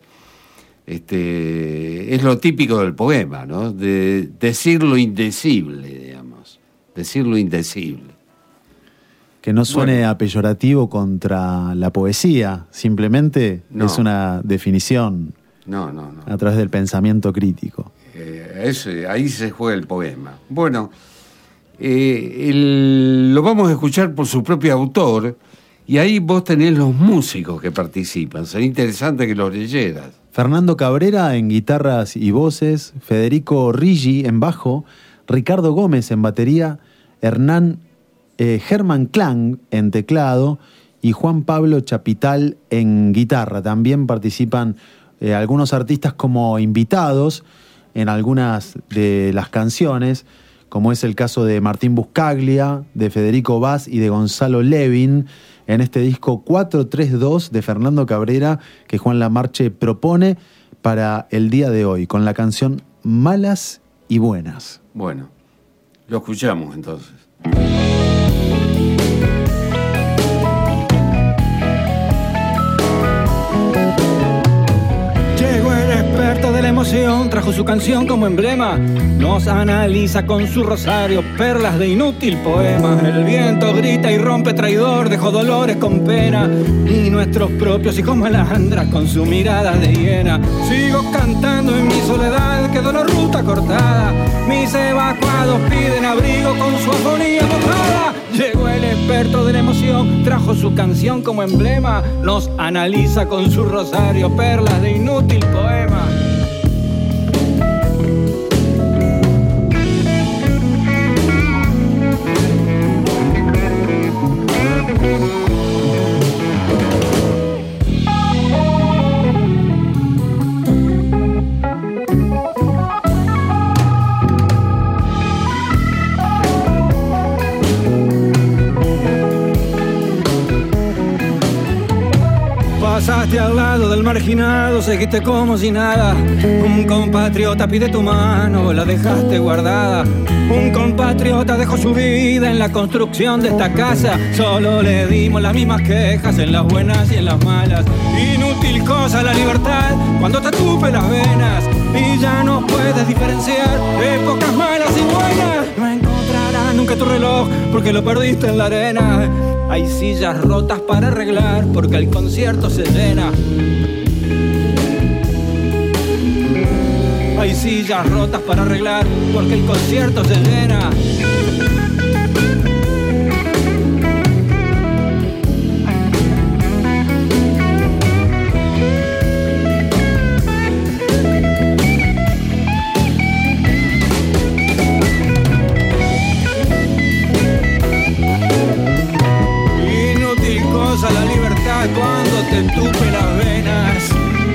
Este, es lo típico del poema, ¿no? De decir lo indecible, digamos. Decir lo indecible. Que no suene bueno. a peyorativo contra la poesía, simplemente no. es una definición no, no, no. a través del pensamiento crítico. Eh, eso, ahí se juega el poema. Bueno, eh, el, lo vamos a escuchar por su propio autor, y ahí vos tenés los músicos que participan. Sería interesante que los leyeras. Fernando Cabrera en guitarras y voces, Federico Riggi en bajo, Ricardo Gómez en batería, Hernán eh, Germán Klang en teclado y Juan Pablo Chapital en guitarra. También participan eh, algunos artistas como invitados en algunas de las canciones, como es el caso de Martín Buscaglia, de Federico Vaz y de Gonzalo Levin, en este disco cuatro tres dos de Fernando Cabrera, que Juan Lamarche propone para el día de hoy, con la canción Malas y Buenas. Bueno, lo escuchamos entonces. Llegó el experto de la emoción, trajo su canción como emblema, nos analiza con su rosario perlas de inútil poema. El viento grita y rompe traidor, dejó dolores con pena, y nuestros propios hijos malandras con su mirada de hiena. Sigo cantando en mi soledad, quedó la ruta cortada, mis evacuados piden abrigo con su agonía mojada. Llegó el experto de la emoción, trajo su canción como emblema, nos analiza con su rosario perlas de inútil poema. sentaste al lado del marginado, seguiste como si nada. Un compatriota pide tu mano, la dejaste guardada. Un compatriota dejó su vida en la construcción de esta casa. Solo le dimos las mismas quejas en las buenas y en las malas. Inútil cosa la libertad cuando te tupe las venas y ya no puedes diferenciar épocas malas y buenas. No encontrarás nunca tu reloj porque lo perdiste en la arena. Hay sillas rotas para arreglar porque el concierto se llena. Hay sillas rotas para arreglar porque el concierto se llena. La libertad cuando te entupe las venas.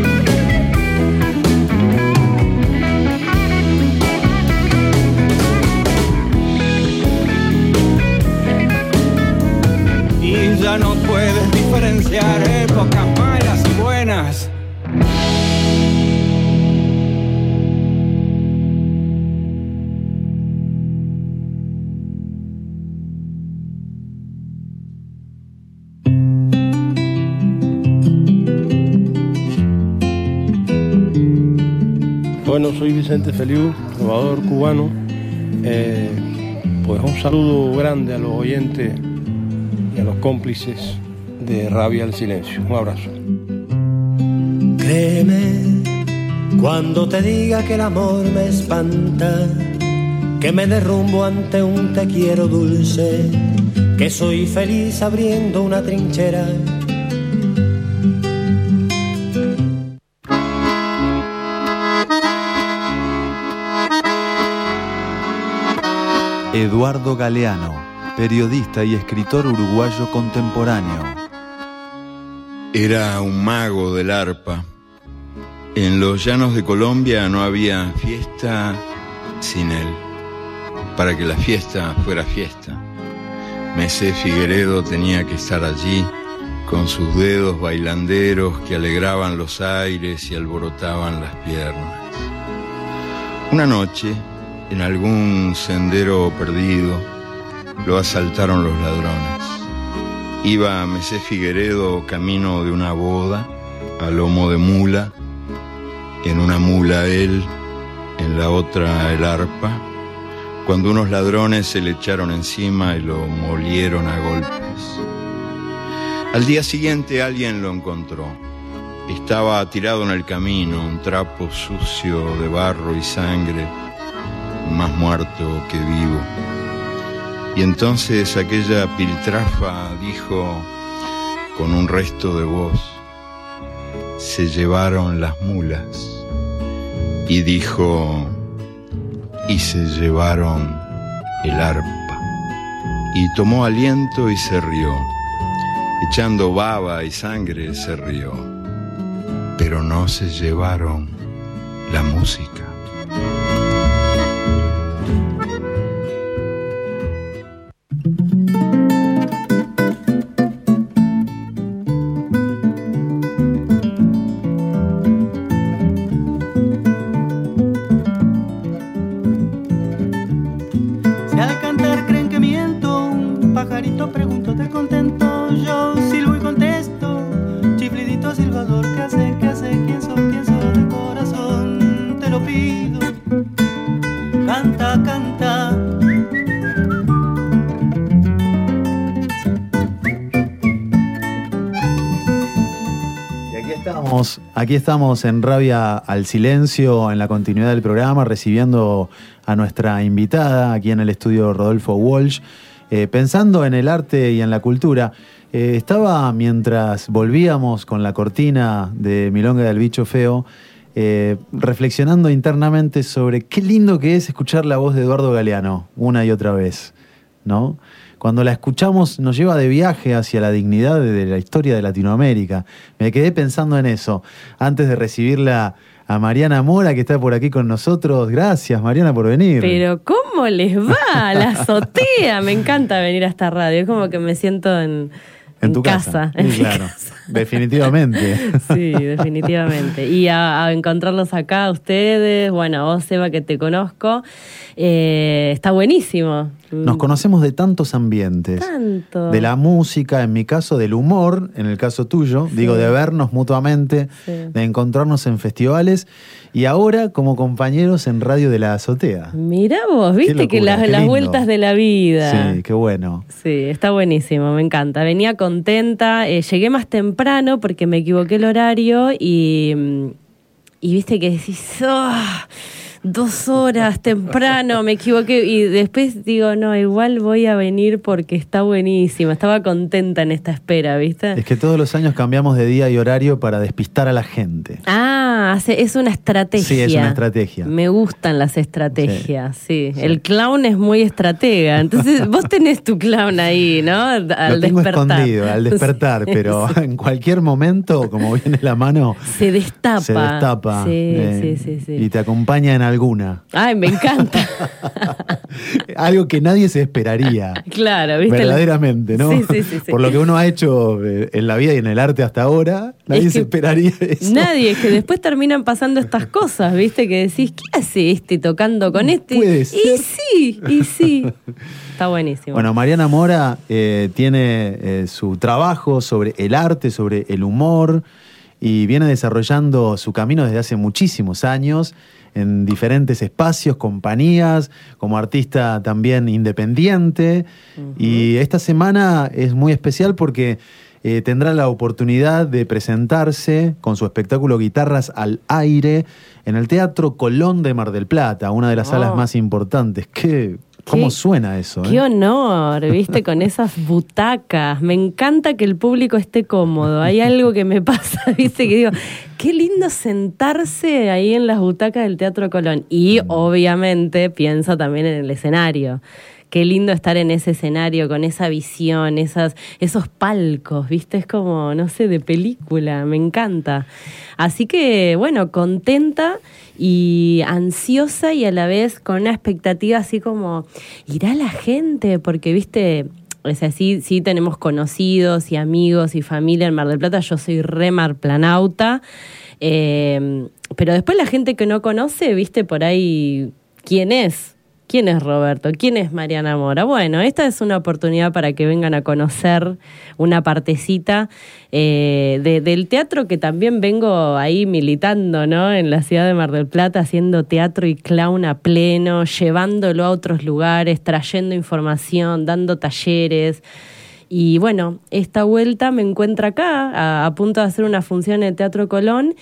Y ya no puedes diferenciar épocas malas y buenas. Bueno, soy Vicente Feliu, trovador cubano. Eh, pues un saludo grande a los oyentes y a los cómplices de Rabia al Silencio. Un abrazo. Créeme cuando te diga que el amor me espanta, que me derrumbo ante un te quiero dulce, que soy feliz abriendo una trinchera. Eduardo Galeano, periodista y escritor uruguayo contemporáneo. Era un mago del arpa. En los llanos de Colombia no había fiesta sin él. Para que la fiesta fuera fiesta, Mesé Figueredo tenía que estar allí con sus dedos bailanderos que alegraban los aires y alborotaban las piernas. Una noche, en algún sendero perdido, lo asaltaron los ladrones. Iba Mesé Figueredo camino de una boda, a lomo de mula, en una mula él, en la otra el arpa, cuando unos ladrones se le echaron encima y lo molieron a golpes. Al día siguiente alguien lo encontró. Estaba tirado en el camino, un trapo sucio de barro y sangre, más muerto que vivo. Y entonces aquella piltrafa dijo con un resto de voz: se llevaron las mulas. Y dijo: y se llevaron el arpa. Y tomó aliento y se rió. Echando baba y sangre se rió. Pero no se llevaron la música. Aquí estamos en Rabia al Silencio, en la continuidad del programa, recibiendo a nuestra invitada aquí en el estudio Rodolfo Walsh, eh, pensando en el arte y en la cultura. Eh, estaba, mientras volvíamos con la cortina de Milonga del Bicho Feo, eh, reflexionando internamente sobre qué lindo que es escuchar la voz de Eduardo Galeano una y otra vez, ¿no? Cuando la escuchamos nos lleva de viaje hacia la dignidad de la historia de Latinoamérica. Me quedé pensando en eso antes de recibirla a Mariana Mora, que está por aquí con nosotros. Gracias, Mariana, por venir. Pero ¿cómo les va? La azotea. Me encanta venir a esta radio. Es como que me siento en, En, en tu casa. casa. Sí, claro. Casa. Definitivamente. Sí, definitivamente. Y a, a encontrarlos acá, ustedes, bueno, a vos, Eva, que te conozco, eh, está buenísimo. Nos conocemos de tantos ambientes. Tanto. De la música, en mi caso, del humor, en el caso tuyo, sí. Digo, de vernos mutuamente, sí. De encontrarnos en festivales y ahora como compañeros en Radio de la Azotea. Mirá vos, viste locura, que las, las vueltas de la vida. Sí, qué bueno. Sí, está buenísimo, me encanta. Venía contenta, eh, llegué más temprano porque me equivoqué el horario y, y viste que decís, oh, dos horas temprano, me equivoqué. Y después digo, no, igual voy a venir porque está buenísimo. Estaba contenta en esta espera, ¿viste? Es que todos los años cambiamos de día y horario para despistar a la gente. Ah, es una estrategia. Sí, es una estrategia. Me gustan las estrategias, sí. sí. sí. El clown es muy estratega. Entonces, vos tenés tu clown ahí, ¿no? Al Lo tengo despertar. escondido, al despertar, sí, pero sí. En cualquier momento, como viene la mano, se destapa. Se destapa. Sí, eh, sí, sí, sí. Y te acompaña en alguna. Ay, me encanta. Algo que nadie se esperaría. Claro, ¿viste? Verdaderamente, ¿no? Sí, sí, sí, sí. Por lo que uno ha hecho en la vida y en el arte hasta ahora, nadie se esperaría eso. Nadie, es que después terminan pasando estas cosas, ¿viste? Que decís, ¿qué hace este tocando con este? Puede ser. Y sí, y sí. Está buenísimo. Bueno, Mariana Mora eh, tiene eh, su trabajo sobre el arte, sobre el humor, y viene desarrollando su camino desde hace muchísimos años en diferentes espacios, compañías, como artista también independiente. Uh-huh. Y esta semana es muy especial porque eh, tendrá la oportunidad de presentarse con su espectáculo Guitarras al Aire en el Teatro Colón de Mar del Plata, una de las oh. salas más importantes. ¿Qué, ¿Cómo qué, suena eso? Qué eh? honor, ¿viste? Con esas butacas. Me encanta que el público esté cómodo. Hay algo que me pasa, ¿viste? Que digo, qué lindo sentarse ahí en las butacas del Teatro Colón. Y obviamente pienso también en el escenario. Qué lindo estar en ese escenario con esa visión, esas, esos palcos, ¿viste? Es como, no sé, de película, me encanta. Así que, bueno, contenta y ansiosa y a la vez con una expectativa así como, ¿irá la gente? Porque, ¿viste? O sea, sí, sí tenemos conocidos y amigos y familia en Mar del Plata. Yo soy re marplanauta. Eh, pero después la gente que no conoce, ¿viste? Por ahí, ¿quién es? ¿Quién es Roberto? ¿Quién es Mariana Mora? Bueno, esta es una oportunidad para que vengan a conocer una partecita eh, de, del teatro que también vengo ahí militando, ¿no? En la ciudad de Mar del Plata, haciendo teatro y clown a pleno, llevándolo a otros lugares, trayendo información, dando talleres. Y bueno, esta vuelta me encuentro acá, a, a punto de hacer una función en el Teatro Colón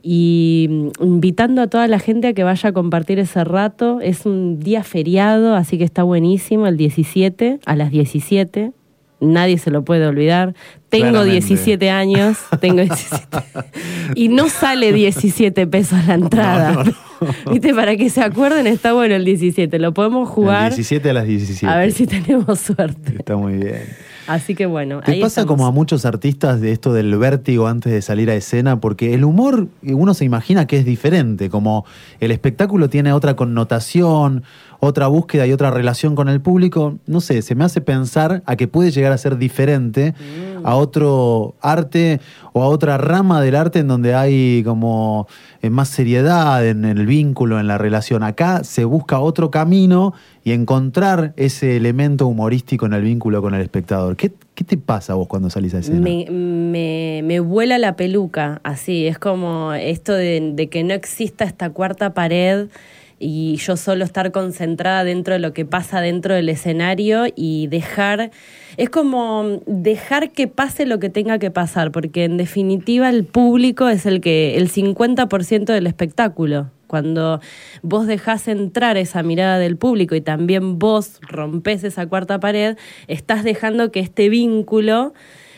y invitando a toda la gente a que vaya a compartir ese rato. Es un día feriado, así que está buenísimo, el diecisiete, a las diecisiete. Nadie se lo puede olvidar. Tengo Claramente. diecisiete años, tengo diecisiete. Y no sale diecisiete pesos la entrada. No, no, no. ¿Viste? Para que se acuerden, está bueno el diecisiete. Lo podemos jugar. El diecisiete a las diecisiete. A ver si tenemos suerte. Está muy bien. Así que bueno. ¿Te ahí pasa estamos. como a muchos artistas de esto del vértigo antes de salir a escena? Porque el humor, uno se imagina que es diferente, como el espectáculo tiene otra connotación, otra búsqueda y otra relación con el público. No sé, se me hace pensar a que puede llegar a ser diferente mm. a otro arte o a otra rama del arte en donde hay como más seriedad en el vínculo, en la relación. Acá se busca otro camino y encontrar ese elemento humorístico en el vínculo con el espectador. ¿Qué, qué te pasa a vos cuando salís a escena? Me, me, me vuela la peluca, así. Es como esto de, de que no exista esta cuarta pared y yo solo estar concentrada dentro de lo que pasa dentro del escenario y dejar... Es como dejar que pase lo que tenga que pasar, porque en definitiva el público es el que el cincuenta por ciento del espectáculo. Cuando vos dejás entrar esa mirada del público y también vos rompés esa cuarta pared, estás dejando que este vínculo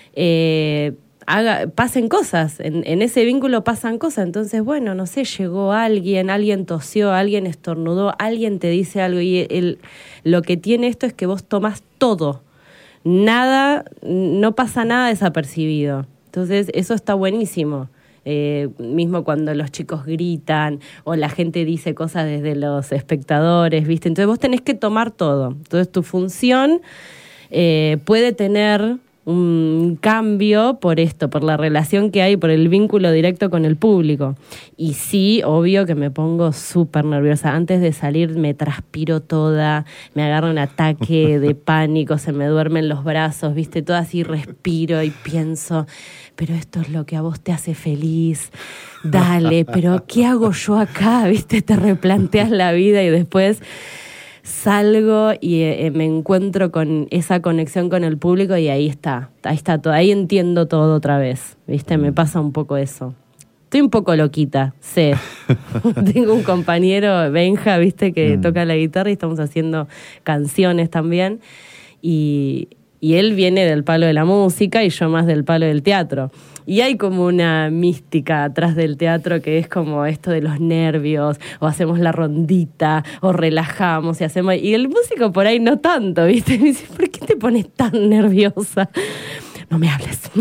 eh, haga, pasen cosas. En, en ese vínculo pasan cosas. Entonces, bueno, no sé, llegó alguien, alguien tosió, alguien estornudó, alguien te dice algo. Y el, lo que tiene esto es que vos tomás todo. Nada, no pasa nada desapercibido. Entonces, eso está buenísimo. Eh, mismo cuando los chicos gritan o la gente dice cosas desde los espectadores, ¿viste? Entonces vos tenés que tomar todo. Entonces tu función eh, puede tener un cambio por esto, por la relación que hay, por el vínculo directo con el público. Y sí, obvio que me pongo súper nerviosa. Antes de salir me transpiro toda, me agarra un ataque de pánico, se me duermen los brazos, ¿viste? Todo así, respiro y pienso, pero esto es lo que a vos te hace feliz. Dale, pero ¿qué hago yo acá? ¿Viste? Te replanteas la vida y después salgo y eh, me encuentro con esa conexión con el público y ahí está, ahí está todo, ahí entiendo todo otra vez, ¿viste? Me pasa un poco eso. Estoy un poco loquita, sé. Tengo un compañero, Benja, ¿viste? Que mm. toca la guitarra y estamos haciendo canciones también. Y, y él viene del palo de la música y yo más del palo del teatro. Y hay como una mística atrás del teatro que es como esto de los nervios, o hacemos la rondita, o relajamos y hacemos... Y el músico por ahí no tanto, ¿viste? Me dice, ¿por qué te pones tan nerviosa? No me hables. No.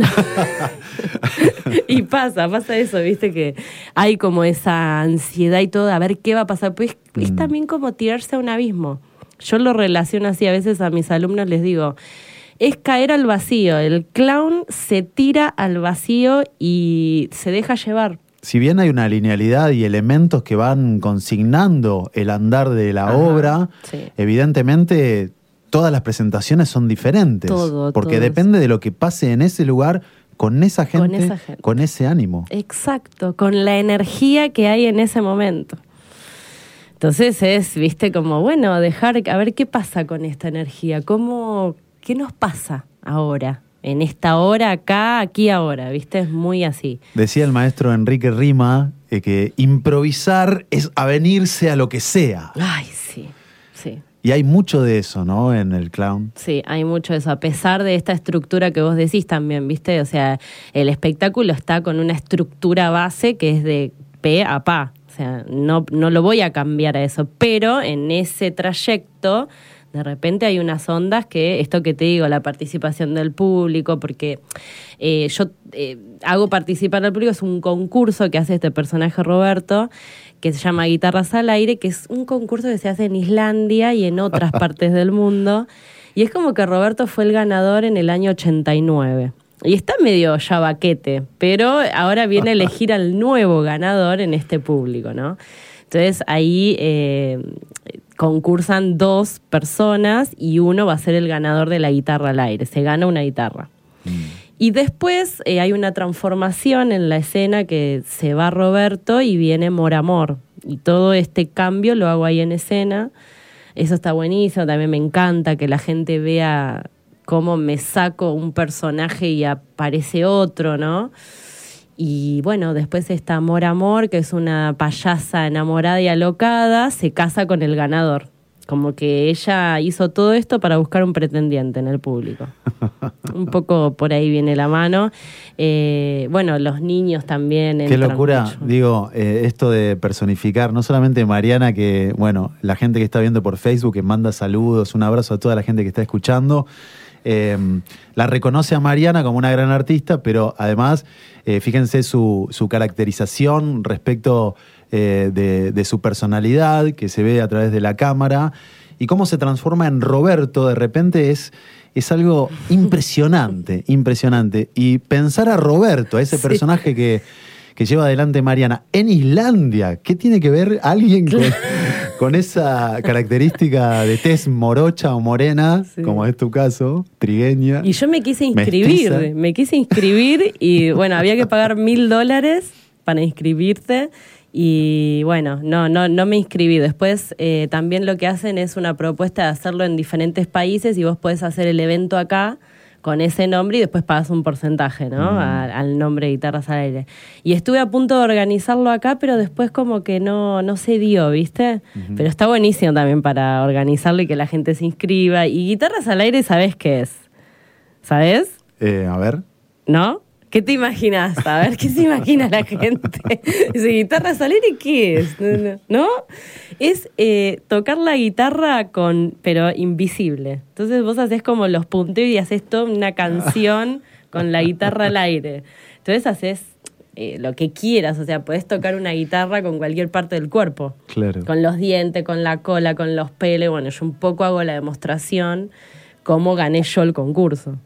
Y pasa, pasa eso, ¿viste? Que hay como esa ansiedad y todo, a ver qué va a pasar. Pues mm. es también como tirarse a un abismo. Yo lo relaciono así, a veces a mis alumnos les digo... Es caer al vacío. El clown se tira al vacío y se deja llevar. Si bien hay una linealidad y elementos que van consignando el andar de la Ajá, obra, sí. evidentemente todas las presentaciones son diferentes. Todo, porque todo depende de lo que pase en ese lugar con esa gente, con, esa gente. con ese ánimo. Exacto, con la energía que hay en ese momento. Entonces es, viste, como, bueno, dejar, a ver qué pasa con esta energía, cómo... ¿Qué nos pasa ahora? En esta hora, acá, aquí, ahora, ¿viste? Es muy así. Decía el maestro Enrique Rima eh, que improvisar es avenirse a lo que sea. Ay, sí, sí. Y hay mucho de eso, ¿no? En el clown. Sí, hay mucho de eso. A pesar de esta estructura que vos decís también, ¿viste? O sea, el espectáculo está con una estructura base que es de pe a pa. O sea, no, no lo voy a cambiar a eso. Pero en ese trayecto... De repente hay unas ondas que, esto que te digo, la participación del público, porque eh, yo eh, hago participar al público, es un concurso que hace este personaje Roberto, que se llama Guitarras al Aire, que es un concurso que se hace en Islandia y en otras partes del mundo, y es como que Roberto fue el ganador en el año ochenta y nueve. Y está medio ya baquete, pero ahora viene a elegir al nuevo ganador en este público, ¿no? Entonces ahí eh, concursan dos personas y uno va a ser el ganador de la guitarra al aire. Se gana una guitarra. Mm. Y después eh, hay una transformación en la escena que se va Roberto y viene Mor Amor. Y todo este cambio lo hago ahí en escena. Eso está buenísimo. También me encanta que la gente vea cómo me saco un personaje y aparece otro, ¿no? Y bueno, después está Mor Amor, que es una payasa enamorada y alocada, se casa con el ganador. Como que ella hizo todo esto para buscar un pretendiente en el público. Un poco por ahí viene la mano. Eh, bueno, los niños también. Qué locura, mucho. Digo, eh, esto de personificar, no solamente Mariana, que, bueno, la gente que está viendo por Facebook, que manda saludos, un abrazo a toda la gente que está escuchando. Eh, la reconoce a Mariana como una gran artista, pero además, eh, fíjense su, su caracterización respecto eh, de, de su personalidad, que se ve a través de la cámara, y cómo se transforma en Roberto, de repente es, es algo impresionante, impresionante. Y pensar a Roberto, a ese sí. personaje que, que lleva adelante Mariana, en Islandia, ¿qué tiene que ver alguien con... Con esa característica de tez morocha o morena, sí. como es tu caso, trigueña. Y yo me quise inscribir, mestiza. me quise inscribir y bueno, había que pagar mil dólares para inscribirte y bueno, no, no, no me inscribí. Después eh, también lo que hacen es una propuesta de hacerlo en diferentes países y vos podés hacer el evento acá con ese nombre y después pagas un porcentaje, ¿no? Mm. A, al nombre Guitarras al Aire. Y estuve a punto de organizarlo acá, pero después como que no, no se dio, ¿viste? Uh-huh. Pero está buenísimo también para organizarlo y que la gente se inscriba. Y Guitarras al Aire, ¿sabés qué es? ¿Sabés? Eh, a ver. ¿No? ¿Qué te imaginas? A ver, ¿qué se imagina la gente? Dice, ¿guitarras al aire qué es? ¿No? Es eh, tocar la guitarra con, pero invisible. Entonces vos haces como los punteos y haces toda una canción con la guitarra al aire. Entonces haces eh, lo que quieras, o sea, podés tocar una guitarra con cualquier parte del cuerpo. Claro. Con los dientes, con la cola, con los pelos. Bueno, yo un poco hago la demostración cómo gané yo el concurso.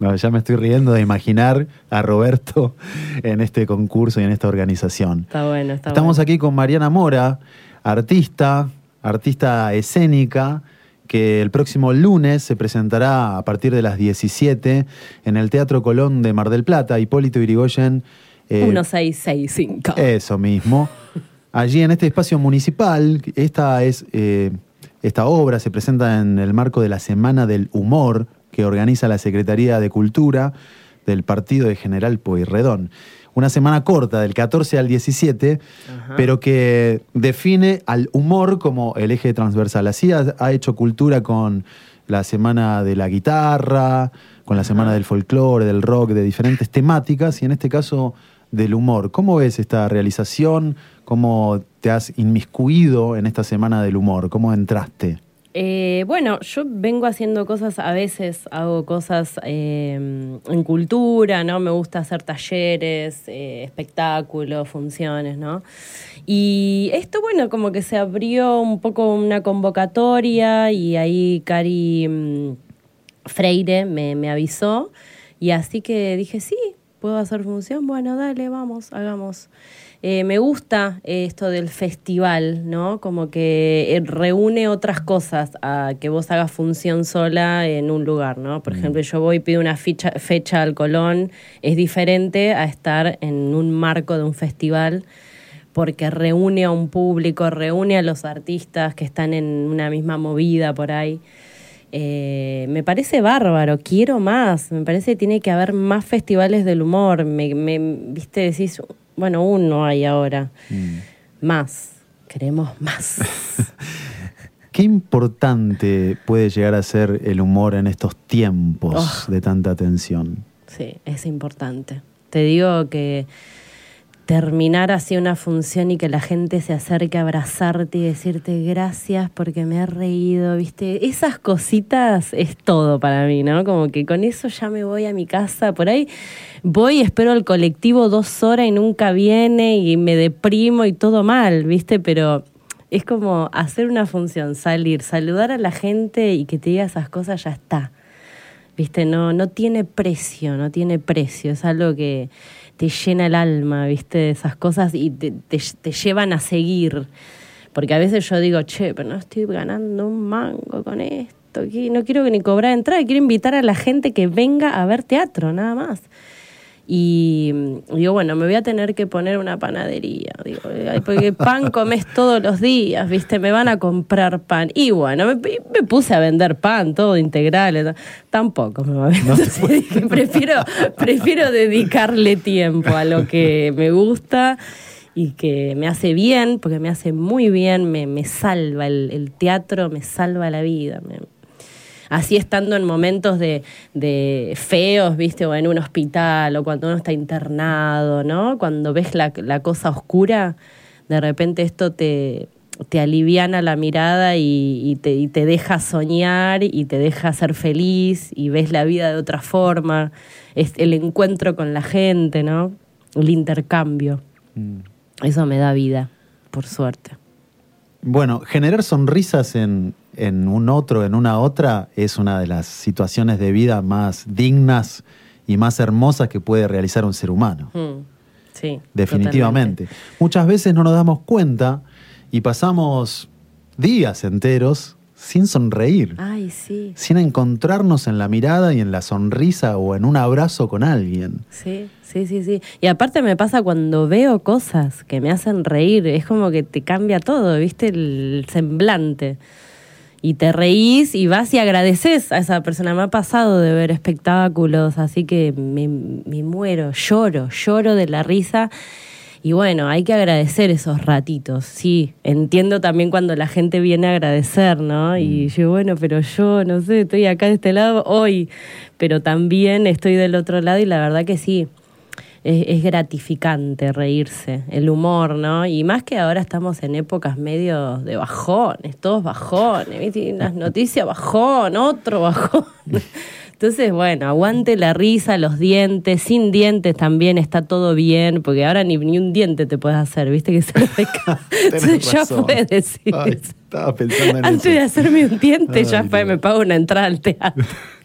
No, ya me estoy riendo de imaginar a Roberto en este concurso y en esta organización. Está bueno, está Estamos bueno. aquí con Mariana Mora, artista, artista escénica, que el próximo lunes se presentará a partir de las diecisiete en el Teatro Colón de Mar del Plata, Hipólito Yrigoyen. Eh, uno seis seis cinco. Eso mismo. Allí en este espacio municipal, esta, es, eh, esta obra se presenta en el marco de la Semana del Humor que organiza la Secretaría de Cultura del Partido de General Pueyrredón. Una semana corta, del catorce al diecisiete, Ajá. pero que define al humor como el eje transversal. Así ha, ha hecho cultura con la Semana de la Guitarra, con la Ajá. Semana del Folclore, del Rock, de diferentes temáticas, y en este caso del humor. ¿Cómo ves esta realización? ¿Cómo te has inmiscuido en esta Semana del Humor? ¿Cómo entraste? Eh, bueno, yo vengo haciendo cosas, a veces hago cosas eh, en cultura, ¿no? Me gusta hacer talleres, eh, espectáculos, funciones, ¿no? Y esto, bueno, como que se abrió un poco una convocatoria y ahí Cari mmm, Freire me, me avisó y así que dije, sí, ¿puedo hacer función? Bueno, dale, vamos, hagamos. Eh, me gusta esto del festival, ¿no? Como que eh, reúne otras cosas a que vos hagas función sola en un lugar, ¿no? Por mm. ejemplo, yo voy y pido una ficha, fecha al Colón, es diferente a estar en un marco de un festival porque reúne a un público, reúne a los artistas que están en una misma movida por ahí. Eh, me parece bárbaro, quiero más, me parece que tiene que haber más festivales del humor, me, me viste, decís, bueno, uno hay ahora, mm. más, queremos más. ¿Qué importante puede llegar a ser el humor en estos tiempos oh. de tanta tensión? Sí, es importante. Te digo que terminar así una función y que la gente se acerque a abrazarte y decirte gracias porque me he reído, ¿viste? Esas cositas es todo para mí, ¿no? Como que con eso ya me voy a mi casa. Por ahí voy, espero al colectivo dos horas y nunca viene y me deprimo y todo mal, ¿viste? Pero es como hacer una función, salir, saludar a la gente y que te diga esas cosas, ya está. ¿Viste? No, no tiene precio, no tiene precio. Es algo que te llena el alma, ¿viste? Esas cosas y te, te, te llevan a seguir. Porque a veces yo digo, che, pero no estoy ganando un mango con esto. No quiero ni cobrar entrada, quiero invitar a la gente que venga a ver teatro, nada más. Y digo, bueno, me voy a tener que poner una panadería. Digo, porque pan comes todos los días, ¿viste? Me van a comprar pan. Y bueno, me, me puse a vender pan, todo integral. Tampoco me va a vender. No. Entonces dije, prefiero, prefiero dedicarle tiempo a lo que me gusta y que me hace bien, porque me hace muy bien, me, me salva el, el teatro, me salva la vida. Me, Así estando en momentos de, de feos, ¿viste? O en un hospital, o cuando uno está internado, ¿no? Cuando ves la, la cosa oscura, de repente esto te, te aliviana la mirada y, y, te, y te deja soñar y te deja ser feliz y ves la vida de otra forma. Es el encuentro con la gente, ¿no? El intercambio. Mm. Eso me da vida, por suerte. Bueno, generar sonrisas en, en un otro, en una otra, es una de las situaciones de vida más dignas y más hermosas que puede realizar un ser humano. Mm, sí, definitivamente. Totalmente. Muchas veces no nos damos cuenta y pasamos días enteros sin sonreír. Ay, sí. Sin encontrarnos en la mirada y en la sonrisa o en un abrazo con alguien. Sí. Sí, sí, sí. Y aparte me pasa cuando veo cosas que me hacen reír, es como que te cambia todo, ¿viste? El semblante. Y te reís y vas y agradeces a esa persona. Me ha pasado de ver espectáculos, así que me, me muero, lloro, lloro de la risa. Y bueno, hay que agradecer esos ratitos, sí. Entiendo también cuando la gente viene a agradecer, ¿no? Y yo, bueno, pero yo, no sé, estoy acá de este lado hoy, pero también estoy del otro lado y la verdad que sí. Es, es gratificante reírse, el humor, ¿no? Y más que ahora estamos en épocas medio de bajones, todos bajones, ¿viste? Las noticias bajón, otro bajón. Entonces, bueno, aguante la risa, los dientes, sin dientes también está todo bien, porque ahora ni, ni un diente te puedes hacer, ¿viste? Que se lo Entonces ya puedes decir. Ay, estaba pensando en Antes eso. de hacerme un diente, Ay, ya fue, me pago una entrada al teatro.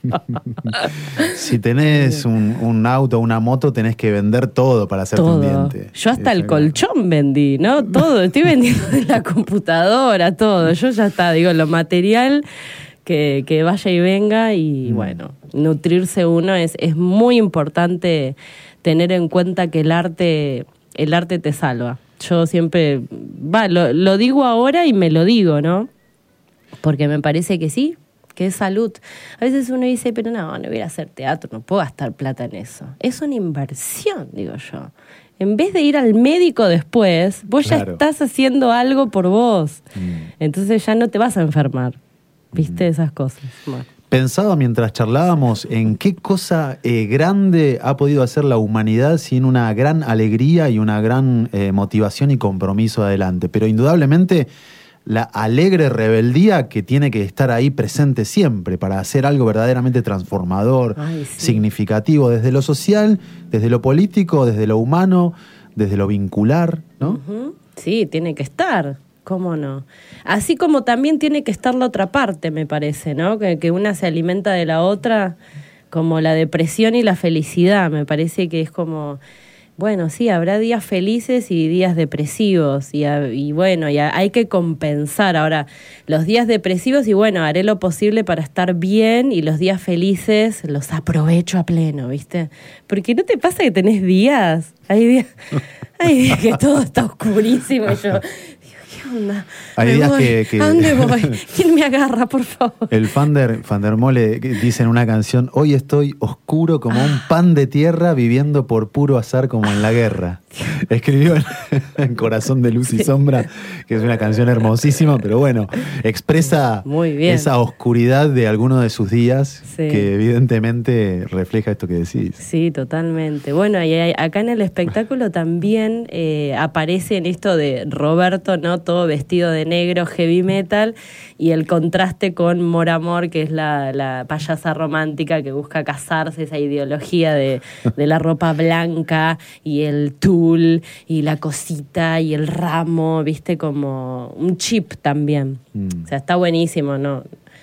Si tenés un, un auto, una moto, tenés que vender todo para hacerte Todo. un diente. Yo hasta Eso el colchón vendí, ¿no? Todo. Estoy vendiendo la computadora, todo. Yo ya está, digo, lo material que, que vaya y venga y Mm. bueno, nutrirse uno es, es muy importante tener en cuenta que el arte, el arte te salva. Yo siempre, va, lo, lo digo ahora y me lo digo, ¿no? Porque me parece que sí, que es salud. A veces uno dice, pero no, no voy a hacer teatro, no puedo gastar plata en eso. Es una inversión, digo yo. En vez de ir al médico después, vos Claro. ya estás haciendo algo por vos. Mm. Entonces ya no te vas a enfermar. ¿Viste? Esas cosas. Bueno. Pensaba mientras charlábamos en qué cosa eh, grande ha podido hacer la humanidad sin una gran alegría y una gran eh, motivación y compromiso adelante. Pero indudablemente la alegre rebeldía que tiene que estar ahí presente siempre para hacer algo verdaderamente transformador, Ay, sí. significativo, desde lo social, desde lo político, desde lo humano, desde lo vincular, ¿no? Ujú. Sí, tiene que estar. ¿Cómo no? Así como también tiene que estar la otra parte, me parece, ¿no? Que, que una se alimenta de la otra, como la depresión y la felicidad. Me parece que es como, bueno, sí, habrá días felices y días depresivos. Y, a- y bueno, y a- hay que compensar. Ahora, los días depresivos, y bueno, haré lo posible para estar bien, y los días felices los aprovecho a pleno, ¿viste? Porque ¿no te pasa que tenés días? Hay días, hay días que todo está oscurísimo y yo... ¿Qué onda? Hay Me días voy. que- que- ¿A dónde voy? ¿Quién me agarra, por favor? El Fander, Fandermole dice en una canción, hoy estoy oscuro como un pan de tierra viviendo por puro azar como en la guerra. Escribió en, en Corazón de Luz y Sombra, que es una canción hermosísima, pero bueno, expresa Muy bien. esa oscuridad de alguno de sus días Sí. que evidentemente refleja esto que decís. Sí, totalmente. Bueno, y hay- acá en el espectáculo también eh, aparece en esto de Roberto, ¿no? Todo vestido de negro, heavy metal, y el contraste con Mor Amor, que es la, la payasa romántica que busca casarse, esa ideología de, de la ropa blanca y el tul y la cosita y el ramo, ¿viste? Como un chip también. Mm. O sea, está buenísimo, ¿no?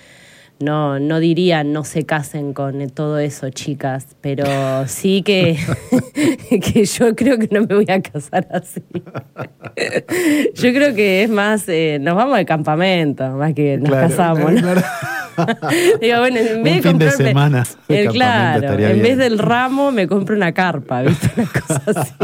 No, no diría no se casen con todo eso, chicas, pero sí que, que yo creo que no me voy a casar así. Yo creo que es más, eh, nos vamos al campamento, más que nos Claro, casamos, ¿no? claro, Digo, bueno, en Un vez de fin de comprarme semana de el campamento claro, estaría en bien. vez del ramo me compro una carpa, ¿viste? Una cosa así.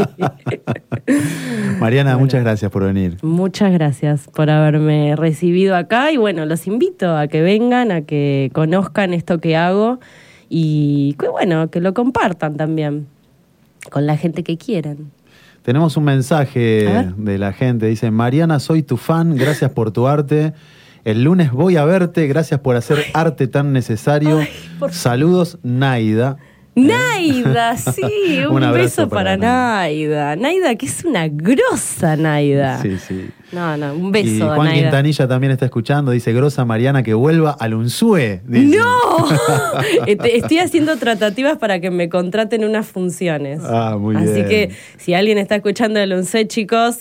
Mariana, muchas gracias por venir. Muchas gracias por haberme recibido acá y bueno, los invito a que vengan, a que conozcan esto que hago y que bueno, que lo compartan también con la gente que quieran. Tenemos un A mensaje ver. de la gente. Dice, Mariana, soy tu fan, gracias por tu arte. El lunes voy a verte, gracias por hacer arte tan necesario. Saludos, Naida. Naida, sí, un, Un abrazo beso para, para Naida. Naida, que es una grosa Naida. Sí, sí. No, no, un beso Y a Juan Naida. Quintanilla también está escuchando. Dice, grosa Mariana, que vuelva al Unzue. Dice. ¡No! Este, Estoy haciendo tratativas para que me contraten unas funciones. Ah, muy Así bien. que si alguien está escuchando el once, chicos,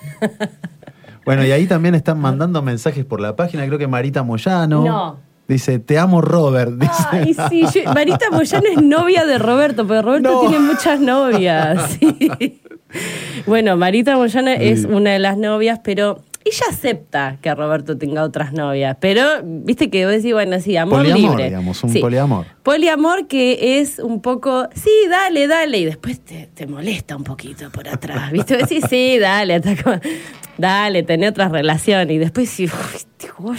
Bueno, y ahí también están mandando mensajes por la página. Creo que Marita Moyano. No. Dice, te amo, Robert. Dice. ay, sí, yo- Marita Moyano es novia de Roberto, porque Roberto tiene muchas novias. Sí. Bueno, Marita Moyano es una de las novias, pero ella acepta que Roberto tenga otras novias. Pero, viste que vos decís, bueno, sí, amor Poliamor, libre. digamos, un Sí. poliamor. Poliamor que es un poco, sí, dale, dale, y después te, te molesta un poquito por atrás, ¿viste? Vos decís, sí, dale, hasta como, dale, tené otras relaciones, y después sí, uy, digo,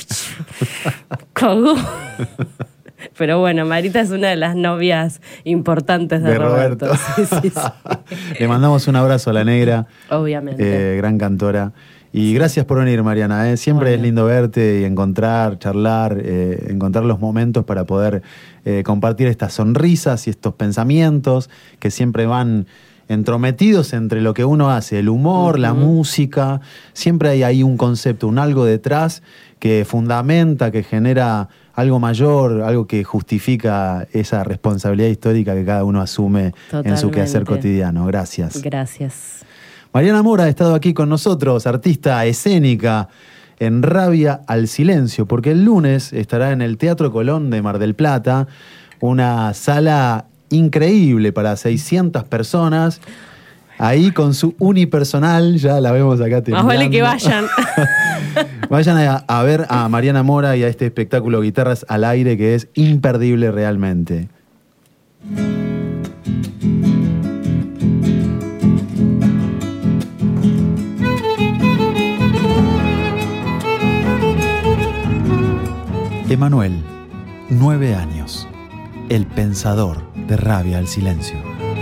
cagó. Pero bueno, Marita es una de las novias importantes de, De Roberto. Roberto. Sí, sí, sí. Le mandamos un abrazo a la negra. Obviamente. Eh, gran cantora. Y gracias por venir, Mariana. ¿eh? Siempre es lindo verte y encontrar, charlar, eh, encontrar los momentos para poder eh, compartir estas sonrisas y estos pensamientos que siempre van entrometidos entre lo que uno hace, el humor, la música. Siempre hay ahí un concepto, un algo detrás que fundamenta, que genera algo mayor, algo que justifica esa responsabilidad histórica que cada uno asume en su quehacer Totalmente. cotidiano. Gracias. Gracias. Mariana Mora ha estado aquí con nosotros, artista escénica en Rabia al Silencio, porque el lunes estará en el Teatro Colón de Mar del Plata una sala increíble para seiscientas personas. Ahí con su unipersonal, ya la vemos acá temblando. Más vale que vayan. Vayan a, a ver a Mariana Mora y a este espectáculo Guitarras al Aire, que es imperdible realmente. Emanuel, nueve años, el pensador de Rabia al Silencio.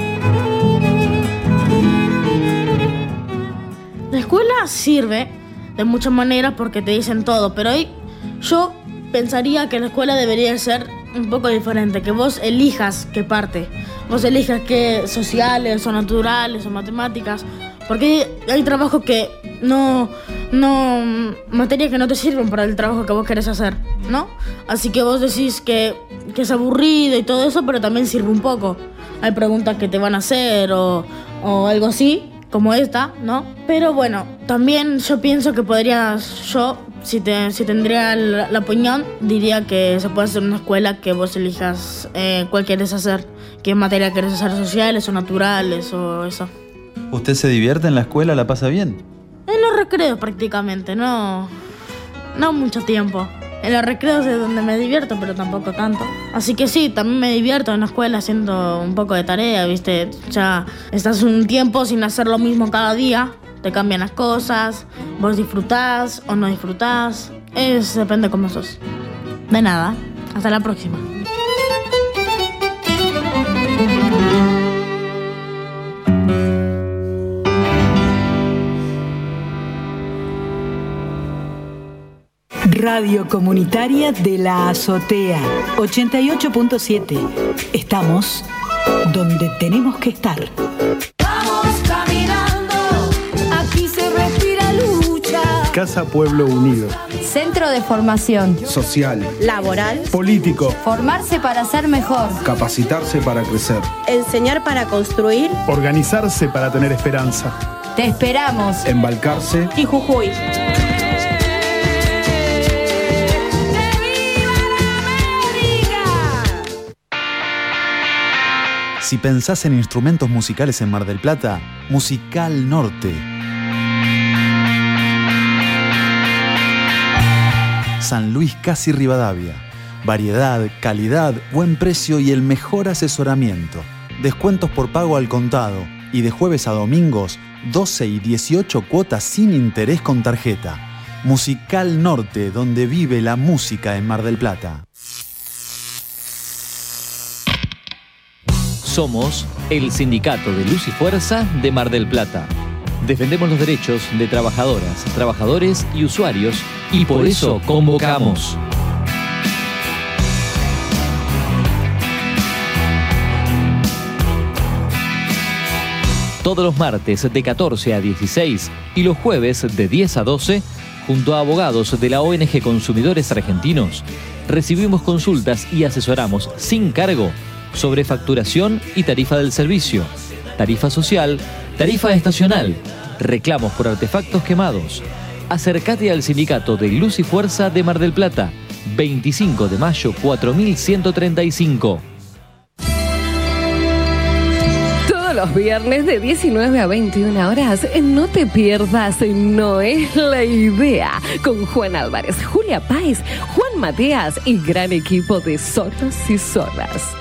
La escuela sirve de muchas maneras porque te dicen todo, pero hoy yo pensaría que la escuela debería ser un poco diferente, que vos elijas qué parte, vos elijas qué sociales o naturales o matemáticas, porque hay trabajos que no, no, materias que no te sirven para el trabajo que vos querés hacer, ¿no? Así que vos decís que, que es aburrido y todo eso, pero también sirve un poco. Hay preguntas que te van a hacer o, o algo así, como esta, ¿no? Pero bueno, también yo pienso que podría, yo, si, te, si tendría la, la opinión, diría que se puede hacer una escuela que vos elijas eh, cuál querés hacer, qué materia querés hacer, sociales o naturales o eso. ¿Usted se divierte en la escuela? ¿La pasa bien? En los recreos prácticamente, no, no mucho tiempo. En los recreos es donde me divierto, pero tampoco tanto. Así que sí, también me divierto en la escuela haciendo un poco de tarea, ¿viste? Ya estás un tiempo sin hacer lo mismo cada día, te cambian las cosas, vos disfrutás o no disfrutás. Es, depende cómo sos. De nada, hasta la próxima. Radio Comunitaria de la Azotea, ochenta y ocho punto siete. Estamos donde tenemos que estar. Vamos caminando, aquí se respira lucha. Casa Pueblo Unido. Centro de formación. Social. Laboral. Político. Formarse para ser mejor. Capacitarse para crecer. Enseñar para construir. Organizarse para tener esperanza. Te esperamos. Embalcarse. Y Jujuy. Si pensás en instrumentos musicales en Mar del Plata, Musical Norte. San Luis Casi Rivadavia. Variedad, calidad, buen precio y el mejor asesoramiento. Descuentos por pago al contado y de jueves a domingos, doce y dieciocho cuotas sin interés con tarjeta. Musical Norte, donde vive la música en Mar del Plata. Somos el Sindicato de Luz y Fuerza de Mar del Plata. Defendemos los derechos de trabajadoras, trabajadores y usuarios y por eso convocamos. Todos los martes de catorce a dieciséis y los jueves de diez a doce, junto a abogados de la O N G Consumidores Argentinos, recibimos consultas y asesoramos sin cargo sobre facturación y tarifa del servicio, tarifa social, tarifa estacional, reclamos por artefactos quemados. Acércate al Sindicato de Luz y Fuerza de Mar del Plata, veinticinco de mayo cuatro mil ciento treinta y cinco. Todos los viernes de diecinueve a veintiuna horas, no te pierdas No es la idea, con Juan Álvarez, Julia Páez, Juan Matías y gran equipo de solos y solas.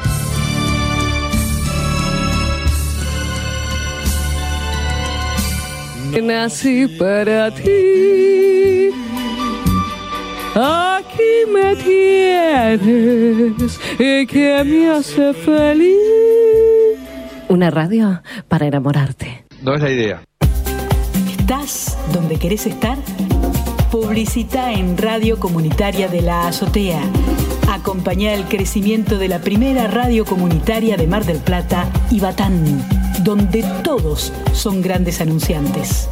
Nací para ti, aquí me tienes y que me hace feliz. Una radio para enamorarte. No es la idea. ¿Estás donde querés estar? Publicita en Radio Comunitaria de la Azotea. Acompañá el crecimiento de la primera radio comunitaria de Mar del Plata y Batán, donde todos son grandes anunciantes.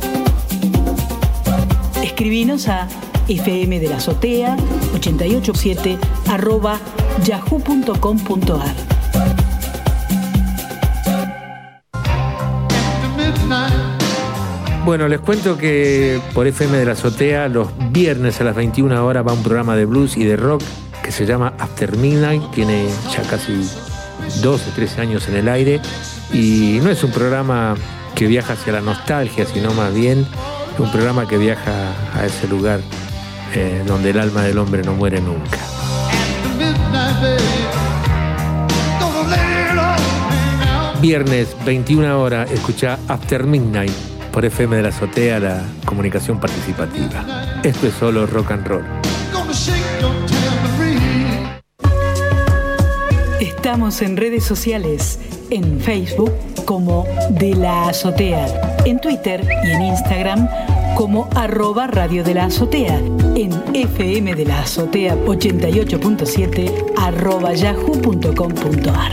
Escribinos a fm de la azotea ochenta y ocho siete arroba yahoo punto com punto ar. Bueno, les cuento que por F M de la Azotea los viernes a las veintiuna horas va un programa de blues y de rock que se llama After Midnight, tiene ya casi doce, trece años en el aire y no es un programa que viaja hacia la nostalgia, sino más bien un programa que viaja a ese lugar eh, donde el alma del hombre no muere nunca. Viernes, veintiuna horas, escuchá After Midnight por F M de la Azotea, la comunicación participativa. Esto es solo rock and roll. Estamos en redes sociales, en Facebook como De La Azotea, en Twitter y en Instagram como arroba Radio de la Azotea, en F M de la Azotea ochenta y ocho punto siete arroba yahoo punto com punto ar.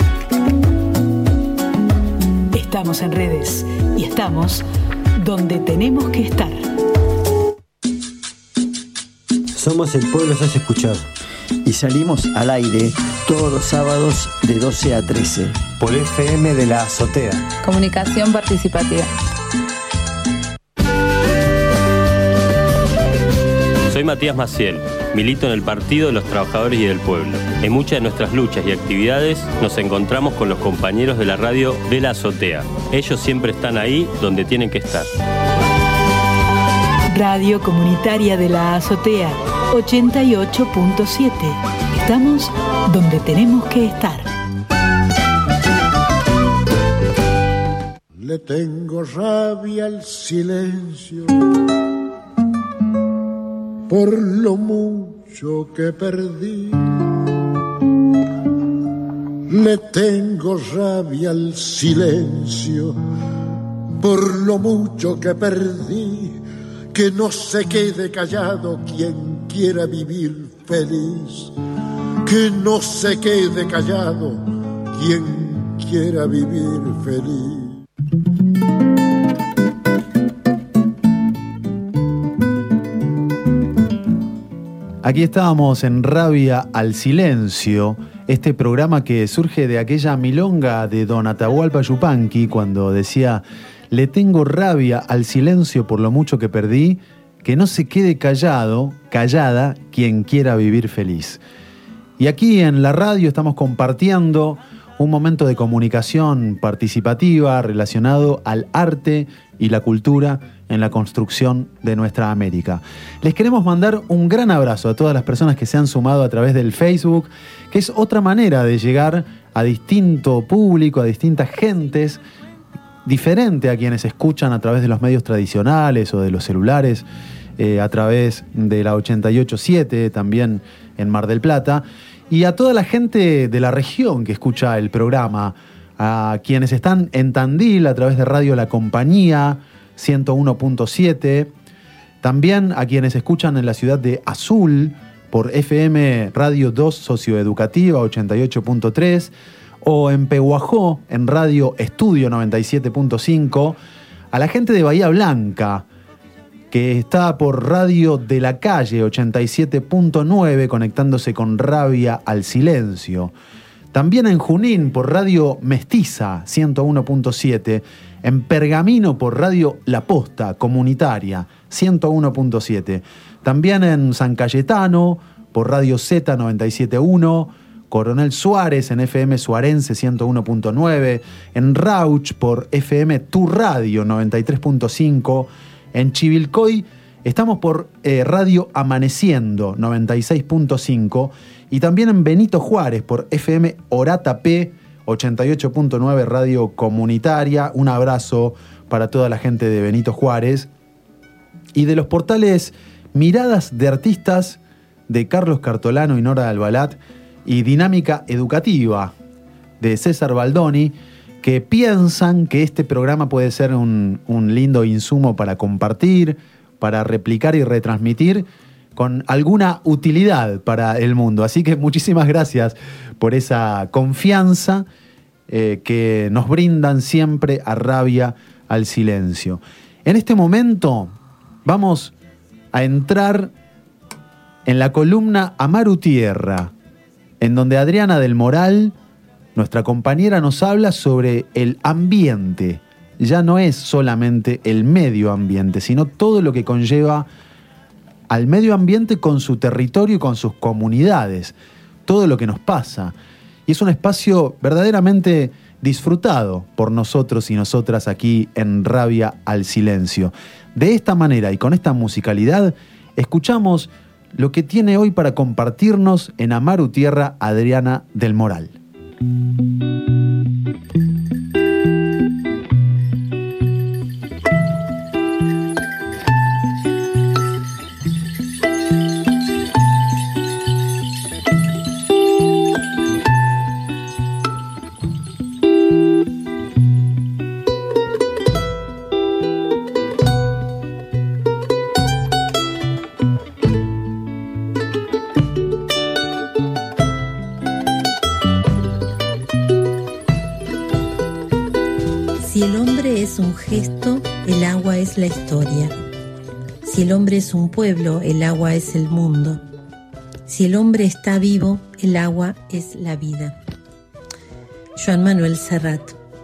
Estamos en redes y estamos donde tenemos que estar. Somos El Pueblo Se Hace Escuchar y salimos al aire todos los sábados de doce a trece por F M de la Azotea. Comunicación participativa. Soy Matías Maciel, milito en el Partido de los Trabajadores y del Pueblo. En muchas de nuestras luchas y actividades nos encontramos con los compañeros de la radio de la Azotea. Ellos siempre están ahí donde tienen que estar. Radio Comunitaria de la Azotea ochenta y ocho punto siete. Estamos donde tenemos que estar. Le tengo rabia al silencio por lo mucho que perdí. Le tengo rabia al silencio por lo mucho que perdí. Que no se quede callado quien quiera vivir feliz. Que no se quede callado quien quiera vivir feliz. Aquí estábamos en Rabia al Silencio, este programa que surge de aquella milonga de Don Atahualpa Yupanqui cuando decía: le tengo rabia al silencio por lo mucho que perdí, que no se quede callado, callada, quien quiera vivir feliz. Y aquí en la radio estamos compartiendo un momento de comunicación participativa relacionado al arte y la cultura en la construcción de nuestra América. Les queremos mandar un gran abrazo a todas las personas que se han sumado a través del Facebook, que es otra manera de llegar a distinto público, a distintas gentes, diferente a quienes escuchan a través de los medios tradicionales o de los celulares, eh, a través de la ochenta y ocho punto siete, también en Mar del Plata, y a toda la gente de la región que escucha el programa, a quienes están en Tandil a través de Radio La Compañía ciento uno punto siete, también a quienes escuchan en la ciudad de Azul por F M Radio dos Socioeducativa ochenta y ocho punto tres, o en Pehuajó en Radio Estudio noventa y siete punto cinco, a la gente de Bahía Blanca que está por Radio de la Calle ochenta y siete punto nueve conectándose con Rabia al Silencio. También en Junín por Radio Mestiza ciento uno punto siete, en Pergamino por Radio La Posta Comunitaria ciento uno punto siete, también en San Cayetano por Radio Z noventa y siete punto uno, Coronel Suárez en F M Suarense ciento uno punto nueve, en Rauch por F M Tu Radio noventa y tres punto cinco, en Chivilcoy estamos por eh, Radio Amaneciendo noventa y seis punto cinco, y también en Benito Juárez por F M Orata P ochenta y ocho punto nueve Radio Comunitaria. Un abrazo para toda la gente de Benito Juárez. Y de los portales Miradas de Artistas de Carlos Cartolano y Nora Albalat, y Dinámica Educativa de César Baldoni, que piensan que este programa puede ser un, un lindo insumo para compartir, para replicar y retransmitir con alguna utilidad para el mundo. Así que muchísimas gracias por esa confianza eh, que nos brindan siempre a Rabia al Silencio. En este momento vamos a entrar en la columna Amaru Tierra, en donde Adriana del Moral, nuestra compañera, nos habla sobre el ambiente. Ya no es solamente el medio ambiente, sino todo lo que conlleva al medio ambiente con su territorio y con sus comunidades, todo lo que nos pasa. Y es un espacio verdaderamente disfrutado por nosotros y nosotras aquí en Rabia al Silencio. De esta manera y con esta musicalidad, escuchamos lo que tiene hoy para compartirnos en Amaru Tierra Adriana del Moral. Si el hombre es un gesto, el agua es la historia. Si el hombre es un pueblo, el agua es el mundo. Si el hombre está vivo, el agua es la vida. Joan Manuel Serrat.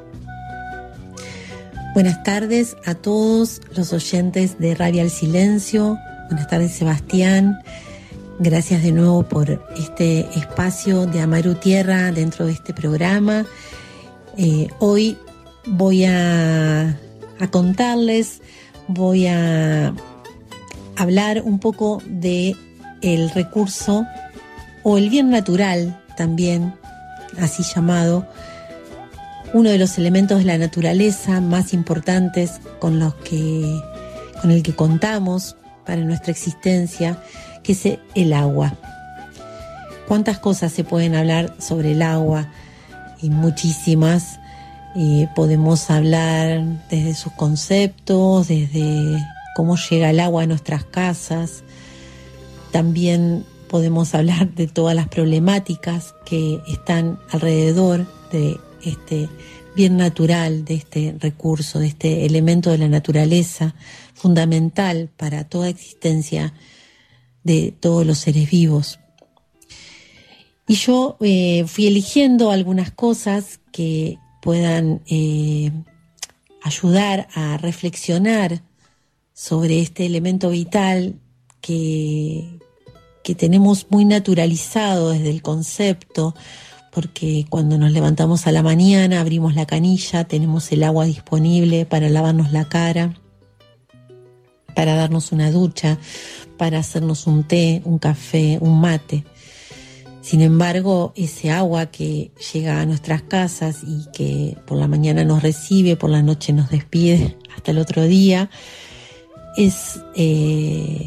Buenas tardes a todos los oyentes de Rabia al Silencio. Buenas tardes, Sebastián. Gracias de nuevo por este espacio de Amaru Tierra dentro de este programa. Eh, hoy voy a, a contarles, voy a hablar un poco de el recurso o el bien natural también, así llamado, uno de los elementos de la naturaleza más importantes con los que, con el que contamos para nuestra existencia, que es el agua. ¿Cuántas cosas se pueden hablar sobre el agua? Y muchísimas. Eh, podemos hablar desde sus conceptos, desde cómo llega el agua a nuestras casas. También podemos hablar de todas las problemáticas que están alrededor de este bien natural, de este recurso, de este elemento de la naturaleza fundamental para toda existencia de todos los seres vivos. Y yo eh, fui eligiendo algunas cosas que puedan eh, ayudar a reflexionar sobre este elemento vital que, que tenemos muy naturalizado desde el concepto, porque cuando nos levantamos a la mañana, abrimos la canilla, tenemos el agua disponible para lavarnos la cara, para darnos una ducha, para hacernos un té, un café, un mate. Sin embargo, ese agua que llega a nuestras casas y que por la mañana nos recibe, por la noche nos despide hasta el otro día, es, eh,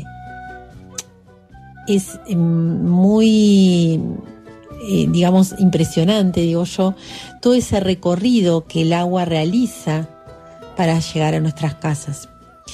es muy, eh, digamos, impresionante, digo yo, todo ese recorrido que el agua realiza para llegar a nuestras casas.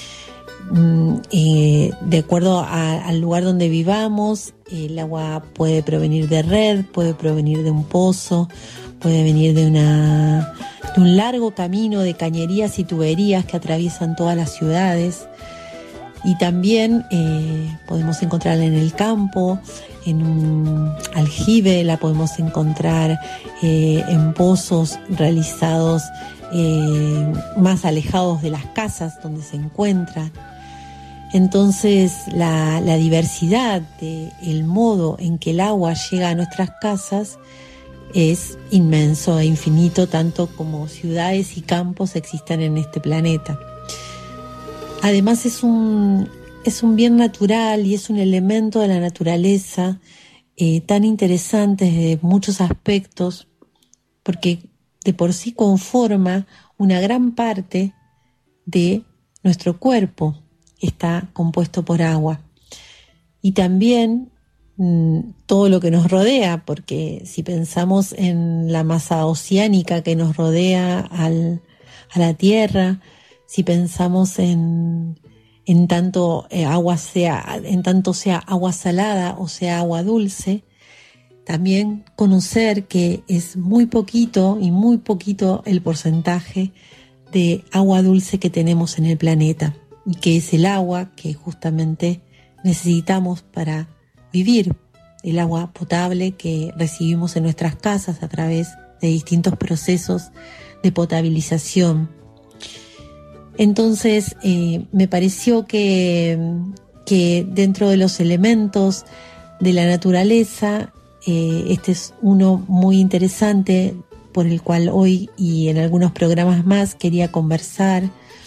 Eh, de acuerdo a, al lugar donde vivamos, el agua puede provenir de red, puede provenir de un pozo, puede venir de, una, de un largo camino de cañerías y tuberías que atraviesan todas las ciudades, y también eh, podemos encontrarla en el campo, en un aljibe, la podemos encontrar eh, en pozos realizados eh, más alejados de las casas donde se encuentra. Entonces la, la diversidad del modo en que el agua llega a nuestras casas es inmenso e infinito, tanto como ciudades y campos existan en este planeta. Además es un, es un bien natural y es un elemento de la naturaleza eh, tan interesante desde muchos aspectos, porque de por sí conforma una gran parte de nuestro cuerpo. Está compuesto por agua. Y también mmm, todo lo que nos rodea, porque si pensamos en la masa oceánica que nos rodea al, a la Tierra, si pensamos en, en, tanto, eh, agua sea, en tanto sea agua salada o sea agua dulce, también conocer que es muy poquito y muy poquito el porcentaje de agua dulce que tenemos en el planeta, y que es el agua que justamente necesitamos para vivir, el agua potable que recibimos en nuestras casas a través de distintos procesos de potabilización. Entonces eh, me pareció que, que dentro de los elementos de la naturaleza, eh, este es uno muy interesante por el cual hoy y en algunos programas más quería conversar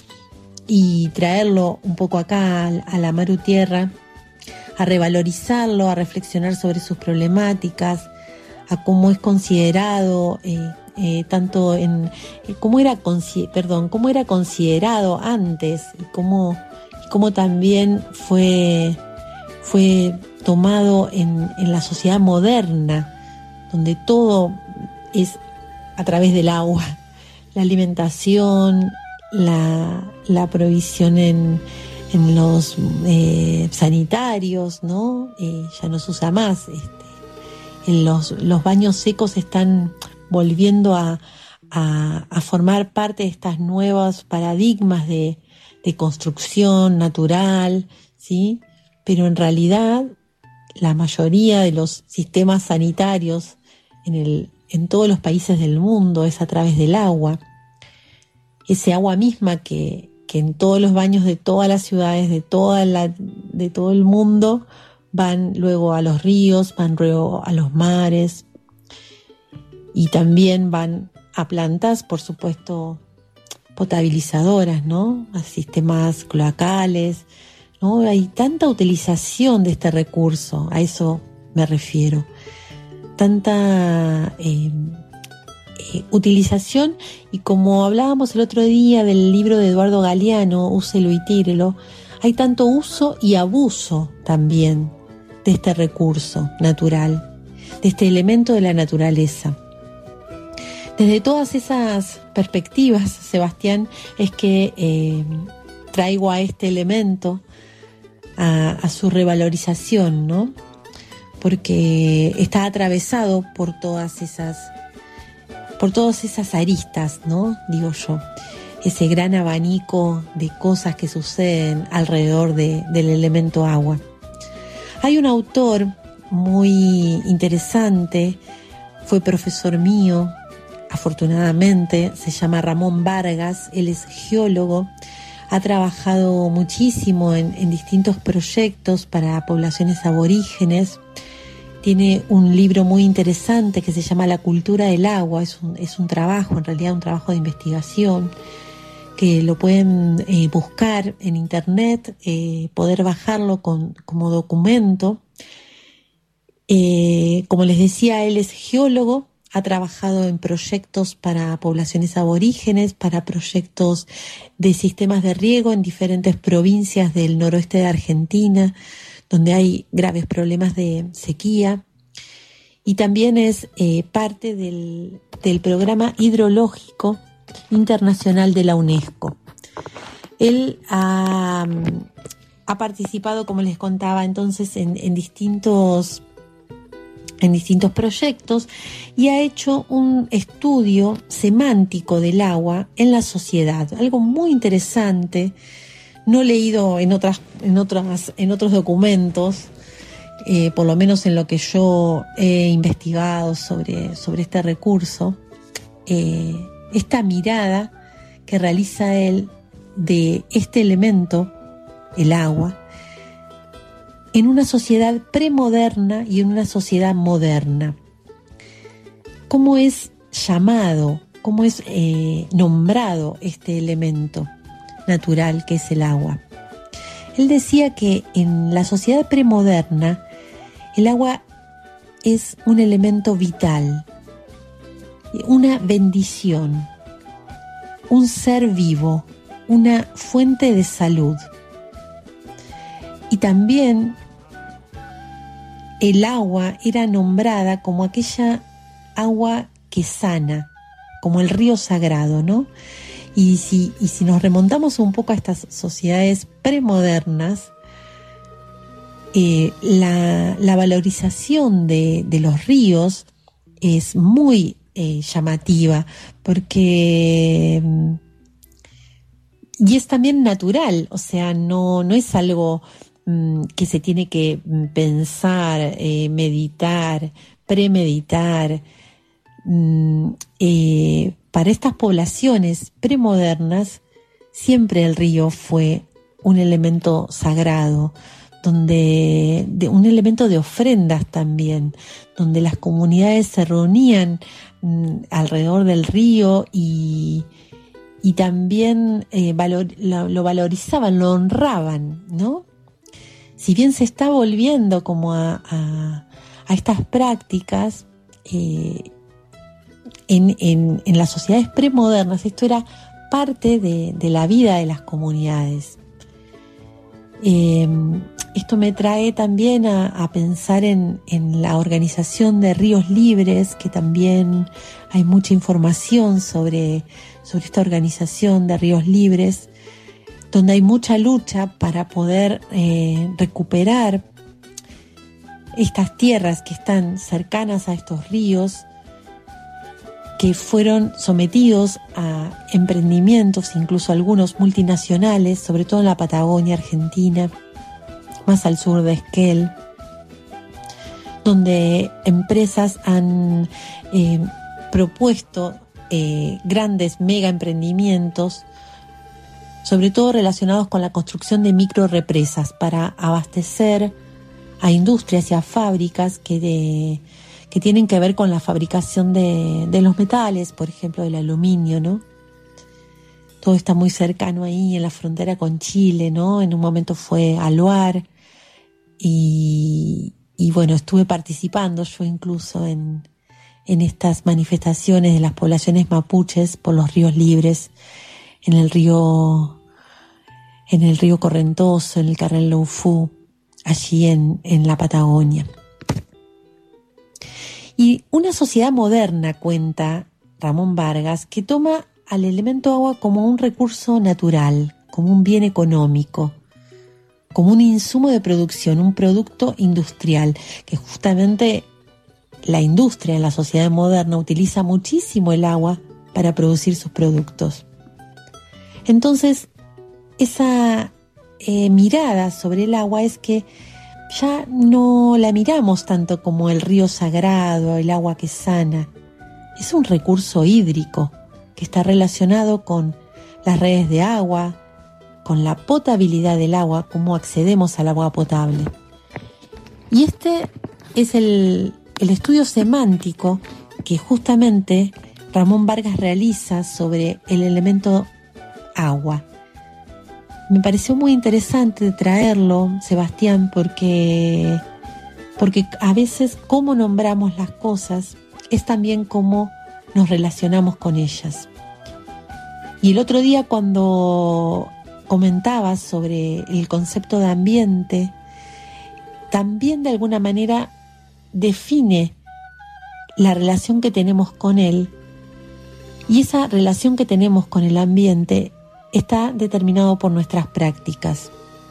y traerlo un poco acá a la Maru Tierra, a revalorizarlo, a reflexionar sobre sus problemáticas, a cómo es considerado, eh, eh, tanto en eh, cómo era perdón, cómo era considerado antes y cómo, y cómo también fue, fue tomado en, en la sociedad moderna, donde todo es a través del agua, la alimentación, la, la provisión en, en los eh, sanitarios, ¿no? Eh, ya no se usa más. Este, en los, los baños secos están volviendo a, a, a formar parte de estas nuevos paradigmas de, de construcción natural, ¿sí? Pero en realidad la mayoría de los sistemas sanitarios en, el, en todos los países del mundo es a través del agua. Ese agua misma que, que en todos los baños de todas las ciudades, de, toda la, de todo el mundo, van luego a los ríos, van luego a los mares y también van a plantas, por supuesto, potabilizadoras, ¿no? A sistemas cloacales, ¿no? Hay tanta utilización de este recurso, a eso me refiero. Tanta eh, eh, utilización, y como hablábamos el otro día del libro de Eduardo Galeano, Úselo y tírelo, hay tanto uso y abuso también de este recurso natural, de este elemento de la naturaleza. Desde todas esas perspectivas, Sebastián, es que eh, traigo a este elemento, a, a su revalorización, ¿no? Porque está atravesado por todas esas, por todas esas aristas, ¿no? Digo yo, ese gran abanico de cosas que suceden alrededor de, del elemento agua. Hay un autor muy interesante, fue profesor mío, afortunadamente, se llama Ramón Vargas, él es geólogo, ha trabajado muchísimo en, en distintos proyectos para poblaciones aborígenes. Tiene un libro muy interesante que se llama La cultura del agua, es un, es un trabajo, en realidad un trabajo de investigación, que lo pueden eh, buscar en internet, eh, poder bajarlo con, como documento. Eh, como les decía, él es geólogo, ha trabajado en proyectos para poblaciones aborígenes, para proyectos de sistemas de riego en diferentes provincias del noroeste de Argentina, donde hay graves problemas de sequía, y también es eh, parte del, del programa hidrológico internacional de la UNESCO. Él ha, ha participado, como les contaba entonces, en, en distintos en distintos proyectos y ha hecho un estudio semántico del agua en la sociedad, algo muy interesante, no leído en otras, en otras, en otros documentos, eh, por lo menos en lo que yo he investigado sobre, sobre este recurso, eh, esta mirada que realiza él de este elemento, el agua, en una sociedad premoderna y en una sociedad moderna. ¿Cómo es llamado, cómo es eh, nombrado este elemento natural que es el agua? Él decía que en la sociedad premoderna el agua es un elemento vital, una bendición, un ser vivo, una fuente de salud. Y también el agua era nombrada como aquella agua que sana, como el río sagrado, ¿no? Y si, y si nos remontamos un poco a estas sociedades premodernas, eh, la, la valorización de, de los ríos es muy eh, llamativa, porque y es también natural, o sea, no, no es algo que se tiene que pensar, eh, meditar, premeditar. Eh, para estas poblaciones premodernas, siempre el río fue un elemento sagrado, donde de un elemento de ofrendas también, donde las comunidades se reunían mm, alrededor del río y, y también eh, valor, lo, lo valorizaban, lo honraban, ¿no? Si bien se está volviendo como a, a, a estas prácticas, eh, en, en, en las sociedades premodernas esto era parte de, de la vida de las comunidades. Eh, esto me trae también a, a pensar en, en la organización de ríos libres, que también hay mucha información sobre, sobre esta organización de ríos libres, donde hay mucha lucha para poder eh, recuperar estas tierras que están cercanas a estos ríos, que fueron sometidos a emprendimientos, incluso algunos multinacionales, sobre todo en la Patagonia Argentina, más al sur de Esquel, donde empresas han eh, propuesto eh, grandes mega emprendimientos, sobre todo relacionados con la construcción de microrepresas para abastecer a industrias y a fábricas que, de, que tienen que ver con la fabricación de, de los metales, por ejemplo, del aluminio, ¿no? Todo está muy cercano ahí en la frontera con Chile, ¿no? En un momento fue Aluar y, y bueno, estuve participando yo incluso en, en estas manifestaciones de las poblaciones mapuches por los ríos libres, en el río, en el río Correntoso, en el Carrel Loufú, allí en, en la Patagonia. Y una sociedad moderna, cuenta Ramón Vargas, que toma al elemento agua como un recurso natural, como un bien económico, como un insumo de producción, un producto industrial, que justamente la industria en la sociedad moderna utiliza muchísimo el agua para producir sus productos. Entonces, esa eh, mirada sobre el agua es que ya no la miramos tanto como el río sagrado, el agua que sana. Es un recurso hídrico que está relacionado con las redes de agua, con la potabilidad del agua, cómo accedemos al agua potable. Y este es el, el estudio semántico que justamente Ramón Vargas realiza sobre el elemento agua. Me pareció muy interesante traerlo, Sebastián, porque, porque a veces cómo nombramos las cosas es también cómo nos relacionamos con ellas. Y el otro día cuando comentabas sobre el concepto de ambiente, también de alguna manera define la relación que tenemos con él, y esa relación que tenemos con el ambiente está determinado por nuestras prácticas.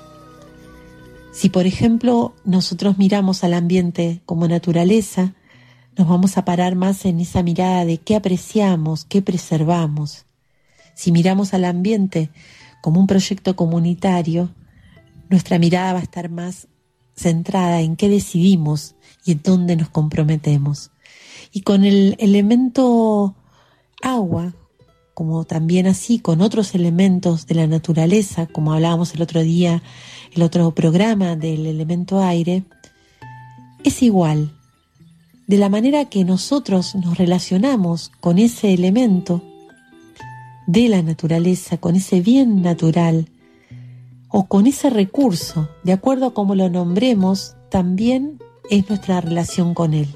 Si, por ejemplo, nosotros miramos al ambiente como naturaleza, nos vamos a parar más en esa mirada de qué apreciamos, qué preservamos. Si miramos al ambiente como un proyecto comunitario, nuestra mirada va a estar más centrada en qué decidimos y en dónde nos comprometemos. Y con el elemento agua, como también así con otros elementos de la naturaleza, como hablábamos el otro día, el otro programa del elemento aire, es igual. De la manera que nosotros nos relacionamos con ese elemento de la naturaleza, con ese bien natural o con ese recurso, de acuerdo a cómo lo nombremos, también es nuestra relación con él.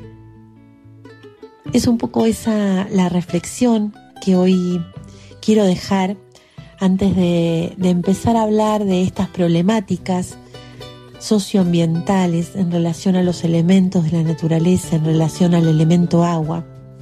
Es un poco esa la reflexión que hoy quiero dejar antes de, de empezar a hablar de estas problemáticas socioambientales en relación a los elementos de la naturaleza, en relación al elemento agua.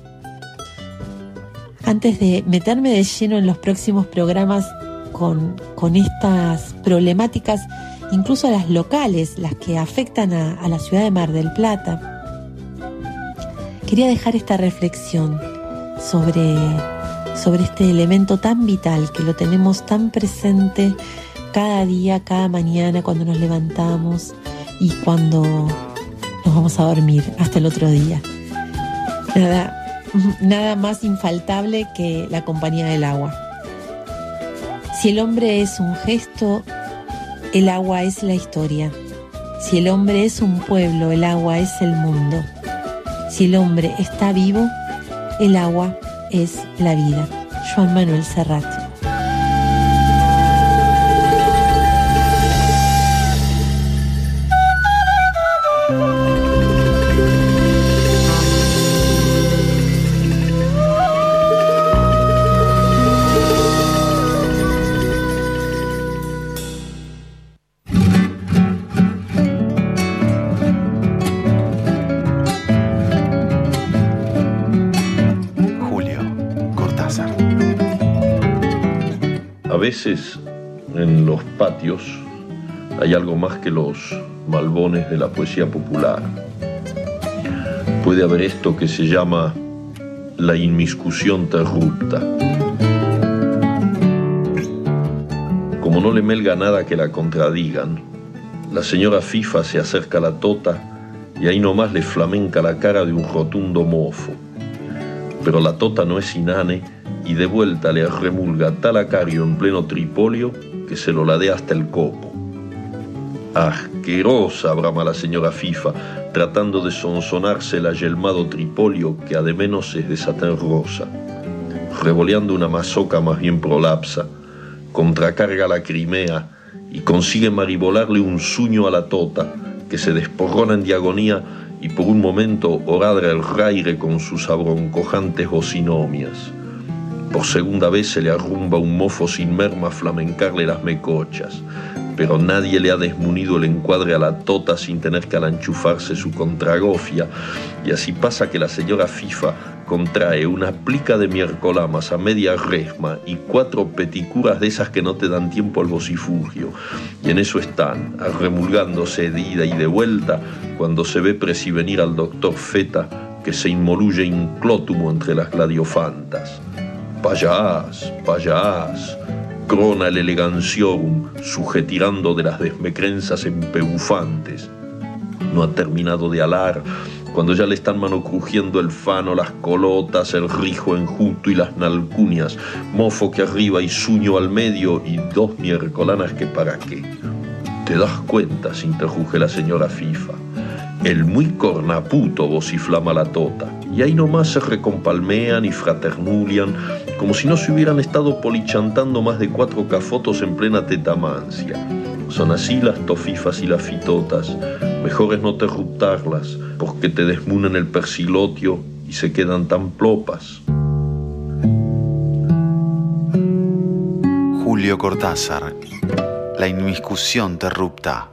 Antes de meterme de lleno en los próximos programas con, con estas problemáticas, incluso las locales, las que afectan a, a la ciudad de Mar del Plata, quería dejar esta reflexión sobre, sobre este elemento tan vital que lo tenemos tan presente cada día, cada mañana, cuando nos levantamos y cuando nos vamos a dormir, hasta el otro día. Nada, nada más infaltable que la compañía del agua. Si el hombre es un gesto, el agua es la historia. Si el hombre es un pueblo, el agua es el mundo. Si el hombre está vivo, el agua es la vida. Joan Manuel Serrat. A veces en los patios hay algo más que los malbones de la poesía popular. Puede haber esto que se llama la inmiscusión terrupta. Como no le melga nada que la contradigan, la señora Fifa se acerca a la tota y ahí nomás le flamenca la cara de un rotundo mofo. Pero la tota no es inane y de vuelta le remulga tal acario en pleno tripolio que se lo ladea hasta el copo. Asquerosa, brama la señora Fifa, tratando de sonsonarse el ayelmado tripolio que ademenos es de satén rosa. Revoleando una mazoca más bien prolapsa, contracarga la Crimea y consigue maribolarle un suño a la tota que se desporrona en diagonía y por un momento oradra el raire con sus abroncojantes bocinomias. Por segunda vez se le arrumba un mofo sin merma a flamencarle las mecochas, pero nadie le ha desmunido el encuadre a la tota sin tener que alanchufarse su contragofia, y así pasa que la señora Fifa contrae una plica de miércolamas a media resma y cuatro peticuras de esas que no te dan tiempo al vocifugio, y en eso están, arremulgándose de ida y de vuelta, cuando se ve presivenir al doctor Feta, que se inmoluye inclótumo entre las gladiofantas. Payás, payás, crona el eleganciorum, sujetirando de las desmecrenzas empebufantes. No ha terminado de alar, cuando ya le están manocrujiendo el fano, las colotas, el rijo enjuto y las nalcunias, mofo que arriba y suño al medio y dos miércolanas que para qué. ¿Te das cuenta?, se interruge la señora Fifa. El muy cornaputo vociflama la tota, y ahí nomás se recompalmean y fraternulian, como si no se hubieran estado polichantando más de cuatro cafotos en plena tetamancia. Son así las tofifas y las fitotas, mejor es no terruptarlas, porque te desmunan el persilotio y se quedan tan plopas. Julio Cortázar, la inmiscusión terrupta.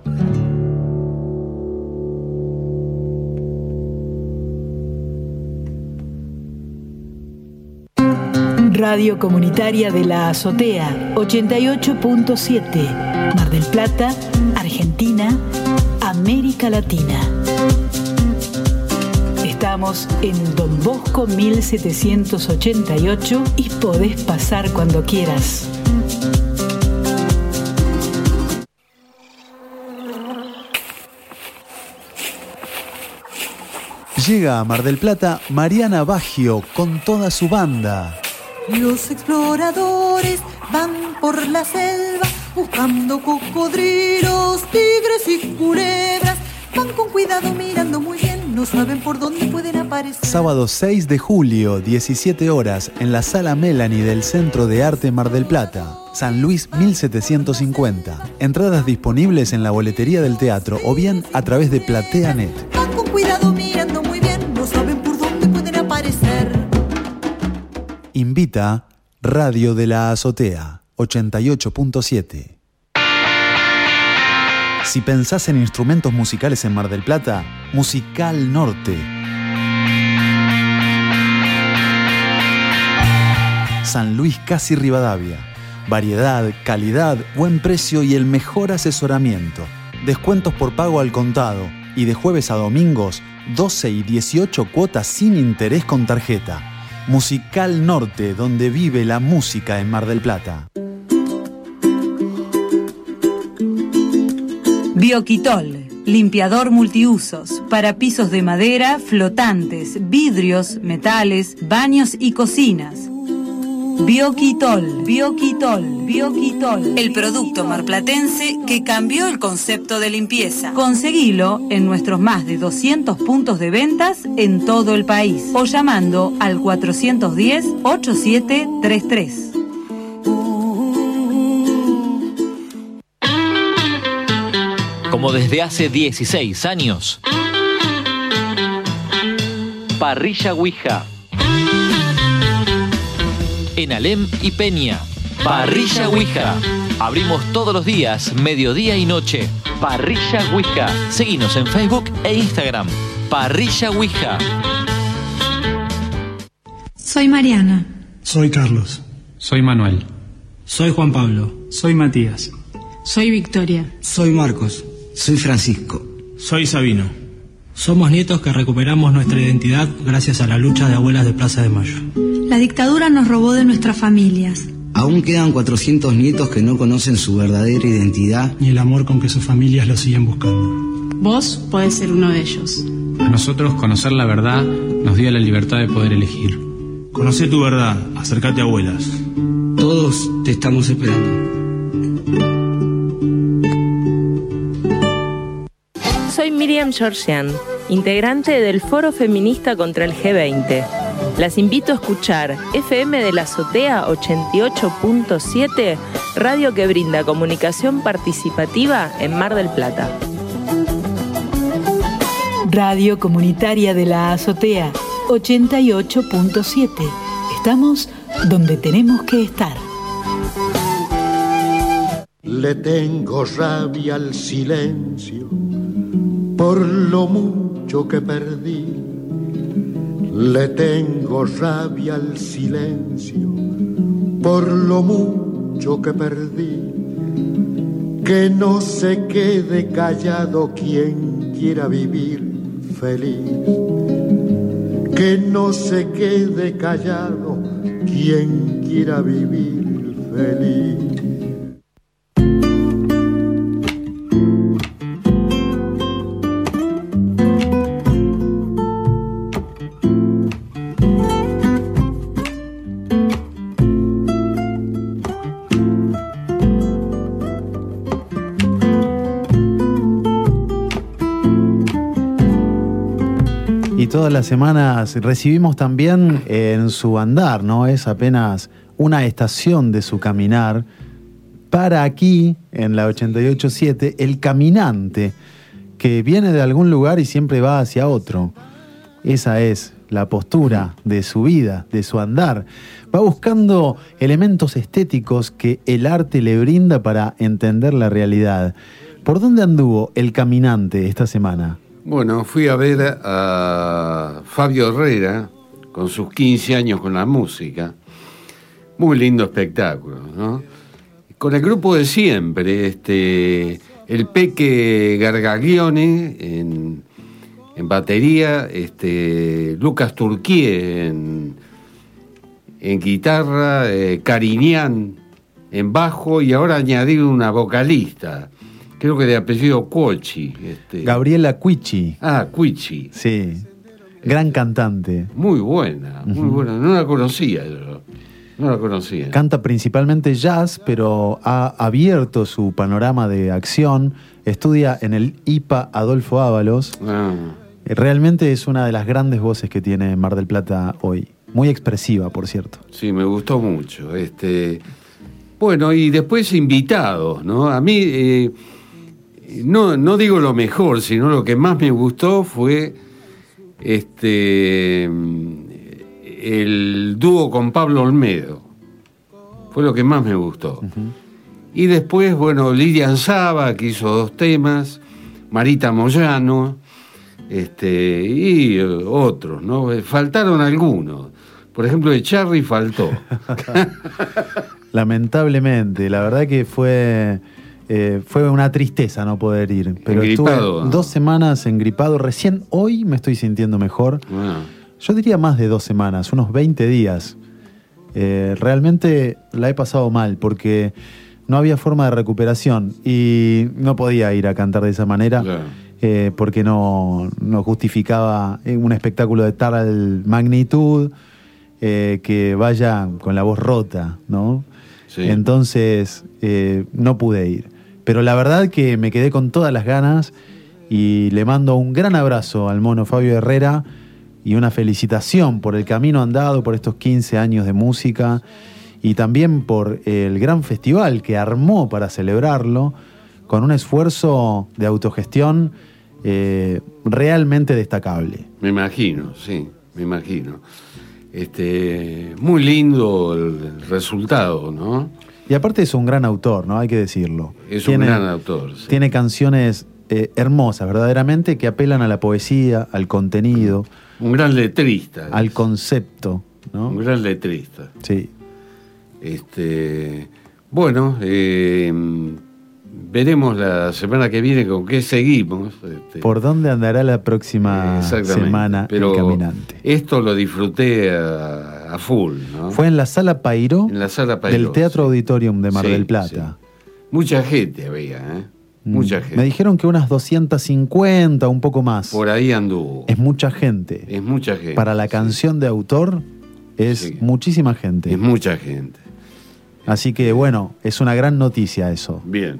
Radio Comunitaria de la Azotea, ochenta y ocho punto siete, Mar del Plata, Argentina, América Latina. Estamos en Don Bosco mil setecientos ochenta y ocho y podés pasar cuando quieras. Llega a Mar del Plata Mariana Baggio con toda su banda. Los exploradores van por la selva buscando cocodrilos, tigres y culebras. Van con cuidado mirando muy bien, no saben por dónde pueden aparecer. Sábado seis de julio, diecisiete horas, en la Sala Melanie del Centro de Arte Mar del Plata, San Luis mil setecientos cincuenta. Entradas disponibles en la boletería del teatro o bien a través de PlateaNet. Van con cuidado mirando muy bien, no saben por dónde pueden aparecer. Invita Radio de la Azotea, ochenta y ocho punto siete. Si pensás en instrumentos musicales en Mar del Plata, Musical Norte. San Luis Casi Rivadavia. Variedad, calidad, buen precio y el mejor asesoramiento. Descuentos por pago al contado y de jueves a domingos, doce y dieciocho cuotas sin interés con tarjeta. Musical Norte, donde vive la música en Mar del Plata. Bioquitol, limpiador multiusos, para pisos de madera, flotantes, vidrios, metales, baños y cocinas. Bioquitol, Bioquitol, Bioquitol. El producto marplatense que cambió el concepto de limpieza. Conseguilo en nuestros más de doscientos puntos de ventas en todo el país o llamando al cuatrocientos diez, ochenta y siete treinta y tres. Como desde hace dieciséis años. Parrilla Ouija. En Alem y Peña. Parrilla Ouija. Abrimos todos los días, mediodía y noche. Parrilla Ouija. Seguinos en Facebook e Instagram. Parrilla Ouija. Soy Mariana. Soy Carlos. Soy Manuel. Soy Juan Pablo. Soy Matías. Soy Victoria. Soy Marcos. Soy Francisco. Soy Sabino. Somos nietos que recuperamos nuestra identidad gracias a la lucha de abuelas de Plaza de Mayo. La dictadura nos robó de nuestras familias. Aún quedan cuatrocientos nietos que no conocen su verdadera identidad ni el amor con que sus familias lo siguen buscando. Vos podés ser uno de ellos. A nosotros conocer la verdad nos dio la libertad de poder elegir. Conocé tu verdad, acércate a abuelas. Todos te estamos esperando. Soy Miriam Georgian, integrante del Foro Feminista contra el G veinte. Las invito a escuchar F M de la Azotea ochenta y ocho punto siete, radio que brinda comunicación participativa en Mar del Plata. Radio Comunitaria de la Azotea ochenta y ocho punto siete. Estamos donde tenemos que estar. Le tengo rabia al silencio por lo mucho que perdí. Le tengo rabia al silencio por lo mucho que perdí. Que no se quede callado quien quiera vivir feliz. Que no se quede callado quien quiera vivir feliz. Todas las semanas recibimos también en su andar, ¿no? Es apenas una estación de su caminar. Para aquí, en la ochenta y ocho punto siete, el caminante, que viene de algún lugar y siempre va hacia otro. Esa es la postura de su vida, de su andar. Va buscando elementos estéticos que el arte le brinda para entender la realidad. ¿Por dónde anduvo el caminante esta semana? Bueno, fui a ver a Fabio Herrera con sus quince años con la música. Muy lindo espectáculo, ¿no? Con el grupo de siempre, este, el Peque Gargaglione en, en batería, este, Lucas Turquié en, en guitarra, eh, Cariñán en bajo y ahora añadir una vocalista. Creo que de apellido Cuochi. Este. Gabriela Cuichi. Ah, Cuichi. Sí. Gran cantante. Muy buena, muy uh-huh. buena. No la conocía yo. No la conocía. Canta principalmente jazz, pero ha abierto su panorama de acción. Estudia en el I P A Adolfo Ábalos. Ah. Realmente es una de las grandes voces que tiene Mar del Plata hoy. Muy expresiva, por cierto. Sí, me gustó mucho. Este, bueno, y después invitados, ¿no? A mí... Eh, No, no digo lo mejor, sino lo que más me gustó fue este el dúo con Pablo Olmedo. Fue lo que más me gustó. Uh-huh. Y después, bueno, Lilian Saba, que hizo dos temas, Marita Moyano, este, y otros, ¿no? Faltaron algunos. Por ejemplo, de Charly faltó. Lamentablemente, la verdad que fue... Eh, fue una tristeza no poder ir, pero engripado, estuve dos semanas engripado. Recién hoy me estoy sintiendo mejor. Ah. Yo diría más de dos semanas, unos veinte días. Eh, realmente la he pasado mal porque no había forma de recuperación y no podía ir a cantar de esa manera. Claro. eh, porque no, no justificaba un espectáculo de tal magnitud. eh, que vaya con la voz rota, ¿no? Sí. Entonces eh, no pude ir. Pero la verdad que me quedé con todas las ganas y le mando un gran abrazo al mono Fabio Herrera y una felicitación por el camino andado, por estos quince años de música y también por el gran festival que armó para celebrarlo con un esfuerzo de autogestión eh, realmente destacable. Me imagino, sí, me imagino. Este, muy lindo el resultado, ¿no? Y aparte es un gran autor, ¿no? Hay que decirlo. Es tiene, un gran autor, sí. Tiene canciones eh, hermosas, verdaderamente, que apelan a la poesía, al contenido. Un gran letrista. Al concepto, ¿no? Un gran letrista. Sí. Este, bueno, eh, veremos la semana que viene con qué seguimos. Este. ¿Por dónde andará la próxima semana Pero el caminante? Esto lo disfruté a, a full, ¿no? Fue en la Sala Pairó, en la Sala Pairó del Teatro sí. Auditorium de Mar sí, del Plata. Sí. Mucha gente había, ¿eh? Mucha gente. Me dijeron que unas doscientas cincuenta, un poco más. Por ahí anduvo. Es mucha gente. Es mucha gente. Para la canción sí. de autor es sí. muchísima gente. Es mucha gente. Así que bueno, es una gran noticia eso. Bien.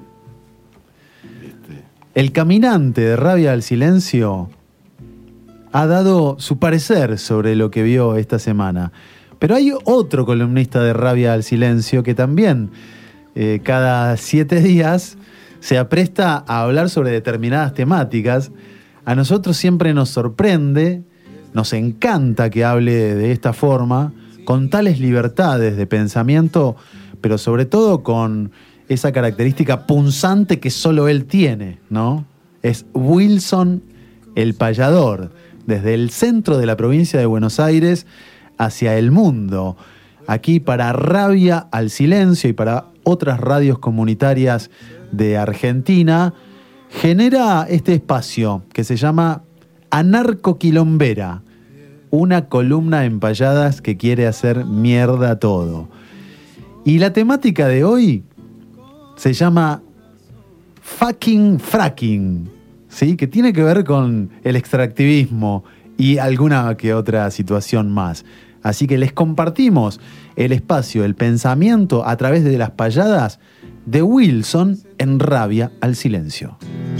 Este. El caminante de Rabia al Silencio ha dado su parecer sobre lo que vio esta semana. Pero hay otro columnista de Rabia al Silencio que también eh, cada siete días se apresta a hablar sobre determinadas temáticas. A nosotros siempre nos sorprende, nos encanta que hable de esta forma, con tales libertades de pensamiento, pero sobre todo con esa característica punzante que solo él tiene, ¿no? Es Wilson el Payador, desde el centro de la provincia de Buenos Aires hacia el mundo. Aquí para Rabia al Silencio y para otras radios comunitarias de Argentina, genera este espacio que se llama Anarcoquilombera, una columna en payadas que quiere hacer mierda todo. Y la temática de hoy se llama fucking fracking, ¿sí? Que tiene que ver con el extractivismo y alguna que otra situación más. Así que les compartimos el espacio, el pensamiento a través de las payadas de Wilson en Rabia al Silencio.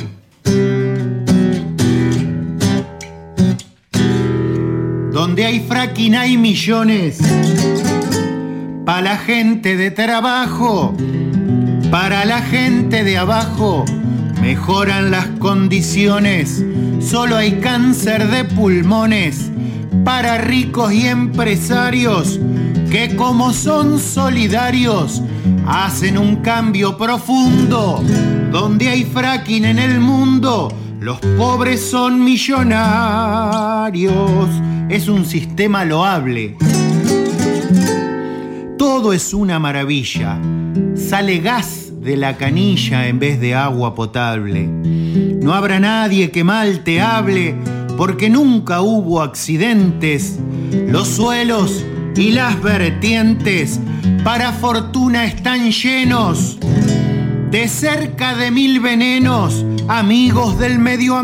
Donde hay fracking hay millones. Para la gente de trabajo, para la gente de abajo, mejoran las condiciones. Solo hay cáncer de pulmones para ricos y empresarios que, como son solidarios, hacen un cambio profundo. Donde hay fracking en el mundo, los pobres son millonarios. Es un sistema loable. Todo es una maravilla. Sale gas de la canilla en vez de agua potable. No habrá nadie que mal te hable, porque nunca hubo accidentes. Los suelos y las vertientes para fortuna están llenos de cerca de mil venenos, amigos del medio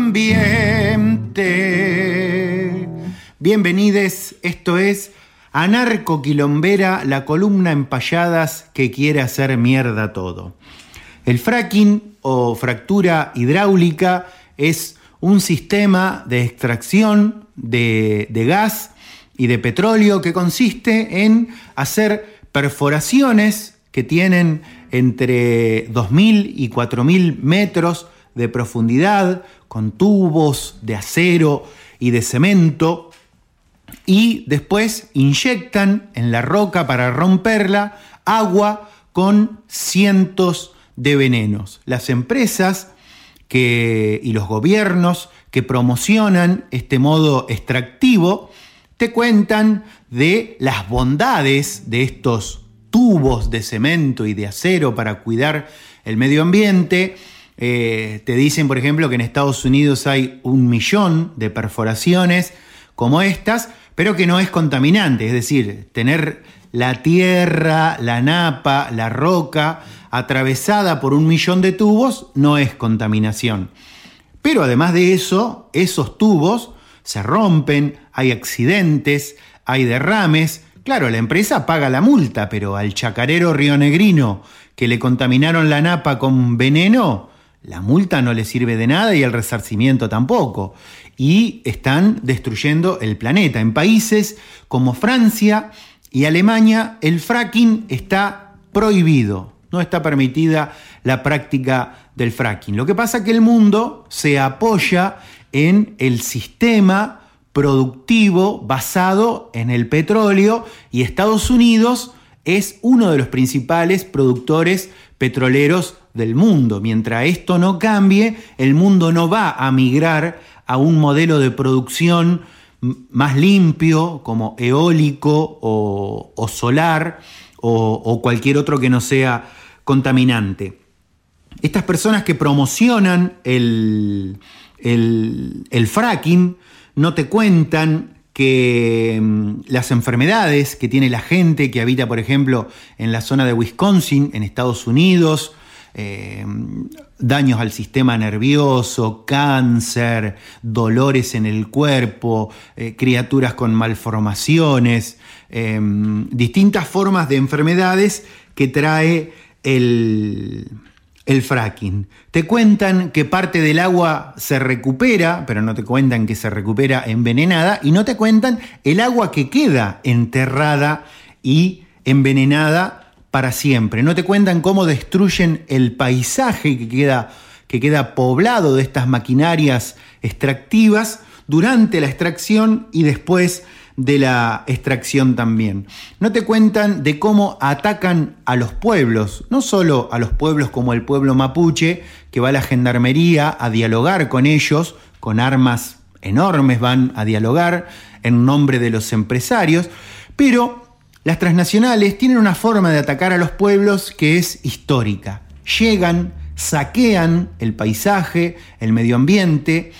ambiente. Bienvenides, esto es Anarcoquilombera, la columna en payadas que quiere hacer mierda todo. El fracking o fractura hidráulica es un sistema de extracción de, de gas y de petróleo que consiste en hacer perforaciones que tienen entre dos mil y cuatro mil metros de profundidad, con tubos de acero y de cemento, y después inyectan en la roca para romperla agua con cientos de venenos. Las empresas que, y los gobiernos que promocionan este modo extractivo te cuentan de las bondades de estos tubos de cemento y de acero para cuidar el medio ambiente. Eh, te dicen, por ejemplo, que en Estados Unidos hay un millón de perforaciones como estas, pero que no es contaminante, es decir, tener la tierra, la napa, la roca atravesada por un millón de tubos no es contaminación. Pero además de eso, esos tubos se rompen, hay accidentes, hay derrames, Claro, la empresa paga la multa, pero al chacarero rionegrino que le contaminaron la napa con veneno, la multa no le sirve de nada y el resarcimiento tampoco. Y están destruyendo el planeta. En países como Francia y Alemania, el fracking está prohibido. No está permitida la práctica del fracking. Lo que pasa es que el mundo se apoya en el sistema productivo basado en el petróleo y Estados Unidos es uno de los principales productores petroleros del mundo. Mientras esto no cambie, el mundo no va a migrar a un modelo de producción más limpio como eólico o, o solar o, o cualquier otro que no sea contaminante. Estas personas que promocionan el, el, el fracking no te cuentan que mmm, las enfermedades que tiene la gente que habita, por ejemplo, en la zona de Wisconsin, en Estados Unidos, eh, daños al sistema nervioso, cáncer, dolores en el cuerpo, eh, criaturas con malformaciones, eh, distintas formas de enfermedades que trae el... el fracking. Te cuentan que parte del agua se recupera, pero no te cuentan que se recupera envenenada, y no te cuentan el agua que queda enterrada y envenenada para siempre. No te cuentan cómo destruyen el paisaje que queda, que queda poblado de estas maquinarias extractivas durante la extracción y después de la extracción también. No te cuentan de cómo atacan a los pueblos, no solo a los pueblos como el pueblo mapuche, que va a la gendarmería a dialogar con ellos, con armas enormes van a dialogar en nombre de los empresarios, pero las transnacionales tienen una forma de atacar a los pueblos que es histórica. Llegan, saquean el paisaje, el medio ambiente,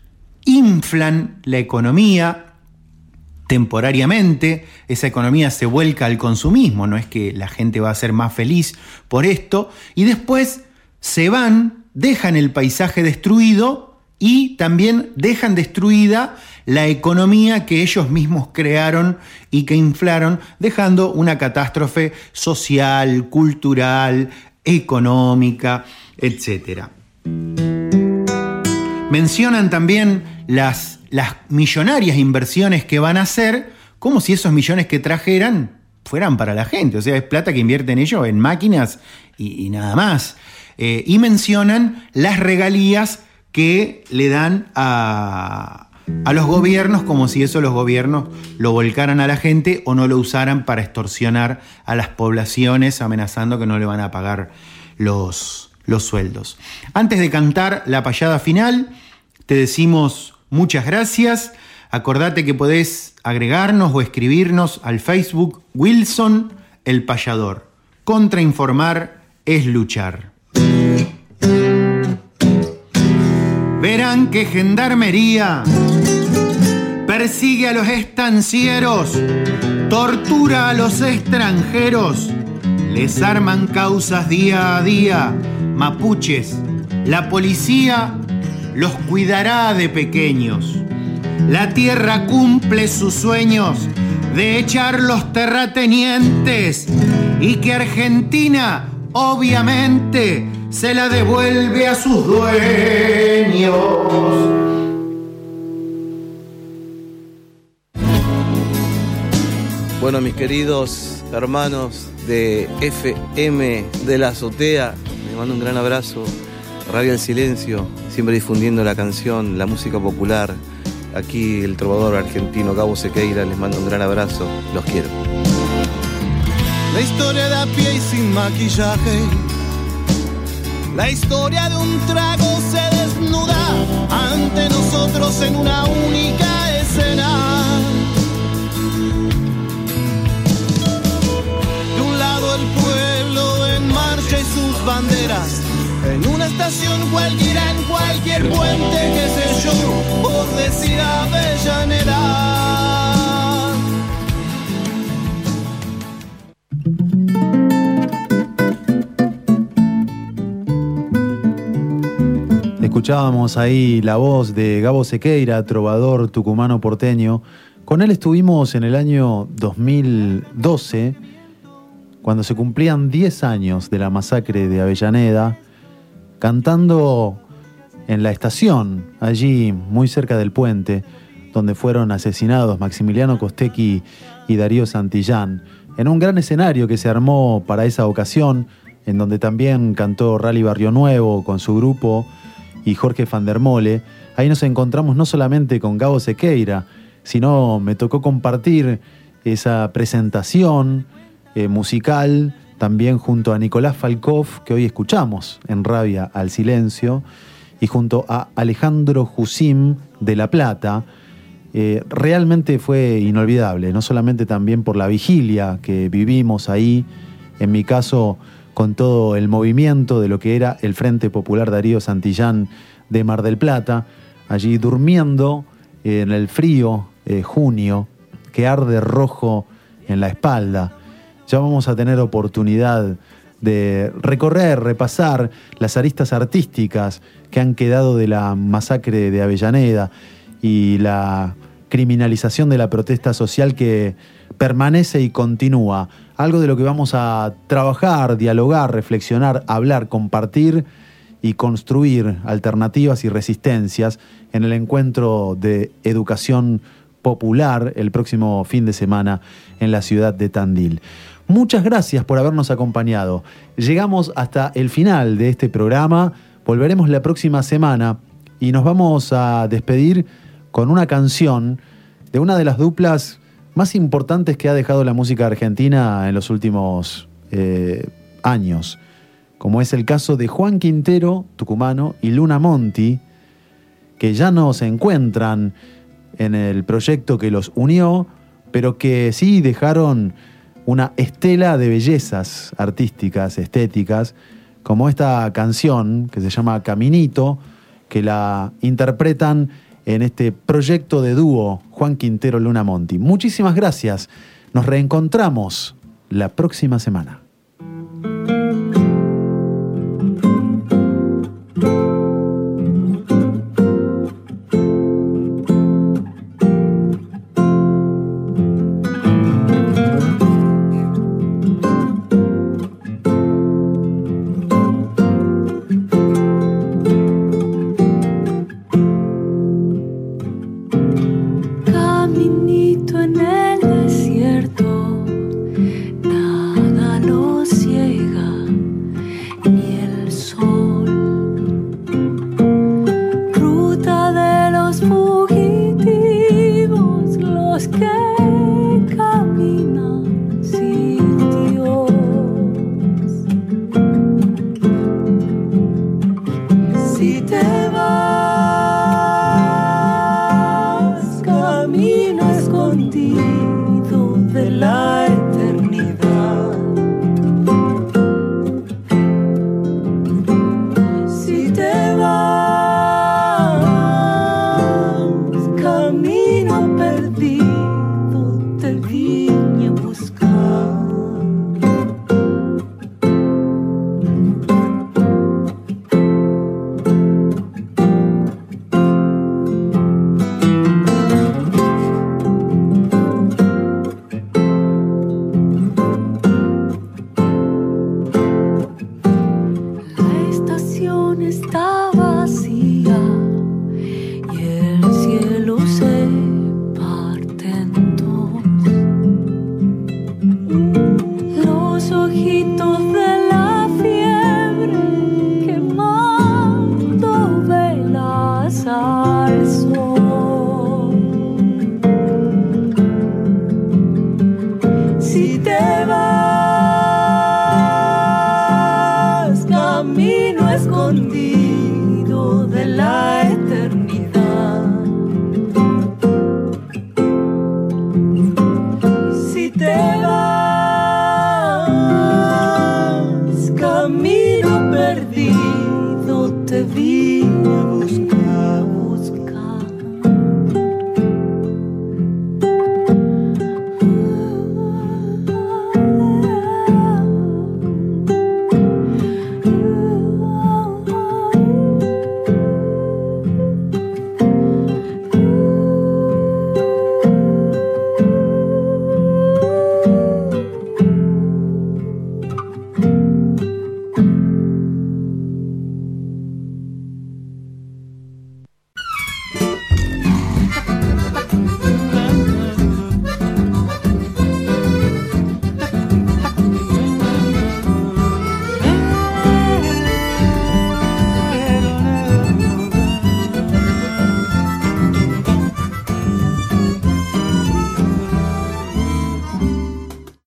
inflan la economía, temporariamente, esa economía se vuelca al consumismo, no es que la gente va a ser más feliz por esto, y después se van, dejan el paisaje destruido y también dejan destruida la economía que ellos mismos crearon y que inflaron, dejando una catástrofe social, cultural, económica, etcétera. Mencionan también las las millonarias inversiones que van a hacer, como si esos millones que trajeran fueran para la gente. O sea, es plata que invierten ellos en máquinas y, y nada más. Eh, y mencionan las regalías que le dan a, a los gobiernos, como si eso los gobiernos lo volcaran a la gente o no lo usaran para extorsionar a las poblaciones, amenazando que no le van a pagar los, los sueldos. Antes de cantar la payada final, te decimos muchas gracias. Acordate que podés agregarnos o escribirnos al Facebook Wilson el Payador. Contrainformar es luchar. Verán que Gendarmería persigue a los estancieros, tortura a los extranjeros, les arman causas día a día. Mapuches, la policía los cuidará de pequeños. La tierra cumple sus sueños de echar los terratenientes y que Argentina, obviamente, se la devuelve a sus dueños. Bueno, mis queridos hermanos de F M de la Azotea, les mando un gran abrazo. Radio El Silencio, siempre difundiendo la canción, la música popular. Aquí el trovador argentino Gabo Sequeira, les mando un gran abrazo, los quiero. La historia de a pie y sin maquillaje, la historia de un trago se desnuda ante nosotros en una única escena. De un lado el pueblo en marcha y sus banderas, en una estación cualquiera, en cualquier puente, qué sé yo, por decir Avellaneda. Escuchábamos ahí la voz de Gabo Sequeira, trovador tucumano porteño, Con él estuvimos en el año dos mil doce, cuando se cumplían diez años de la masacre de Avellaneda, cantando en la estación, allí muy cerca del puente, donde fueron asesinados Maximiliano Costecchi y Darío Santillán, en un gran escenario que se armó para esa ocasión, en donde también cantó Rally Barrio Nuevo con su grupo y Jorge van der Mole. Ahí nos encontramos no solamente con Gabo Sequeira, sino me tocó compartir esa presentación eh, musical también junto a Nicolás Falkov, que hoy escuchamos en Rabia al Silencio, y junto a Alejandro Jusim de La Plata. Eh, realmente fue inolvidable, no solamente también por la vigilia que vivimos ahí, en mi caso con todo el movimiento de lo que era el Frente Popular Darío Santillán de Mar del Plata, allí durmiendo eh, en el frío eh, junio, que arde rojo en la espalda. Ya vamos a tener oportunidad de recorrer, repasar las aristas artísticas que han quedado de la masacre de Avellaneda y la criminalización de la protesta social que permanece y continúa. Algo de lo que vamos a trabajar, dialogar, reflexionar, hablar, compartir y construir alternativas y resistencias en el encuentro de educación popular el próximo fin de semana en la ciudad de Tandil. Muchas gracias por habernos acompañado. Llegamos hasta el final de este programa. Volveremos la próxima semana y nos vamos a despedir con una canción de una de las duplas más importantes que ha dejado la música argentina en los últimos eh, años, como es el caso de Juan Quintero, tucumano, y Luna Monti, que ya no se encuentran en el proyecto que los unió, pero que sí dejaron una estela de bellezas artísticas, estéticas, como esta canción que se llama Caminito, que la interpretan en este proyecto de dúo Juan Quintero Luna Monti. Muchísimas gracias. Nos reencontramos la próxima semana. Si te vas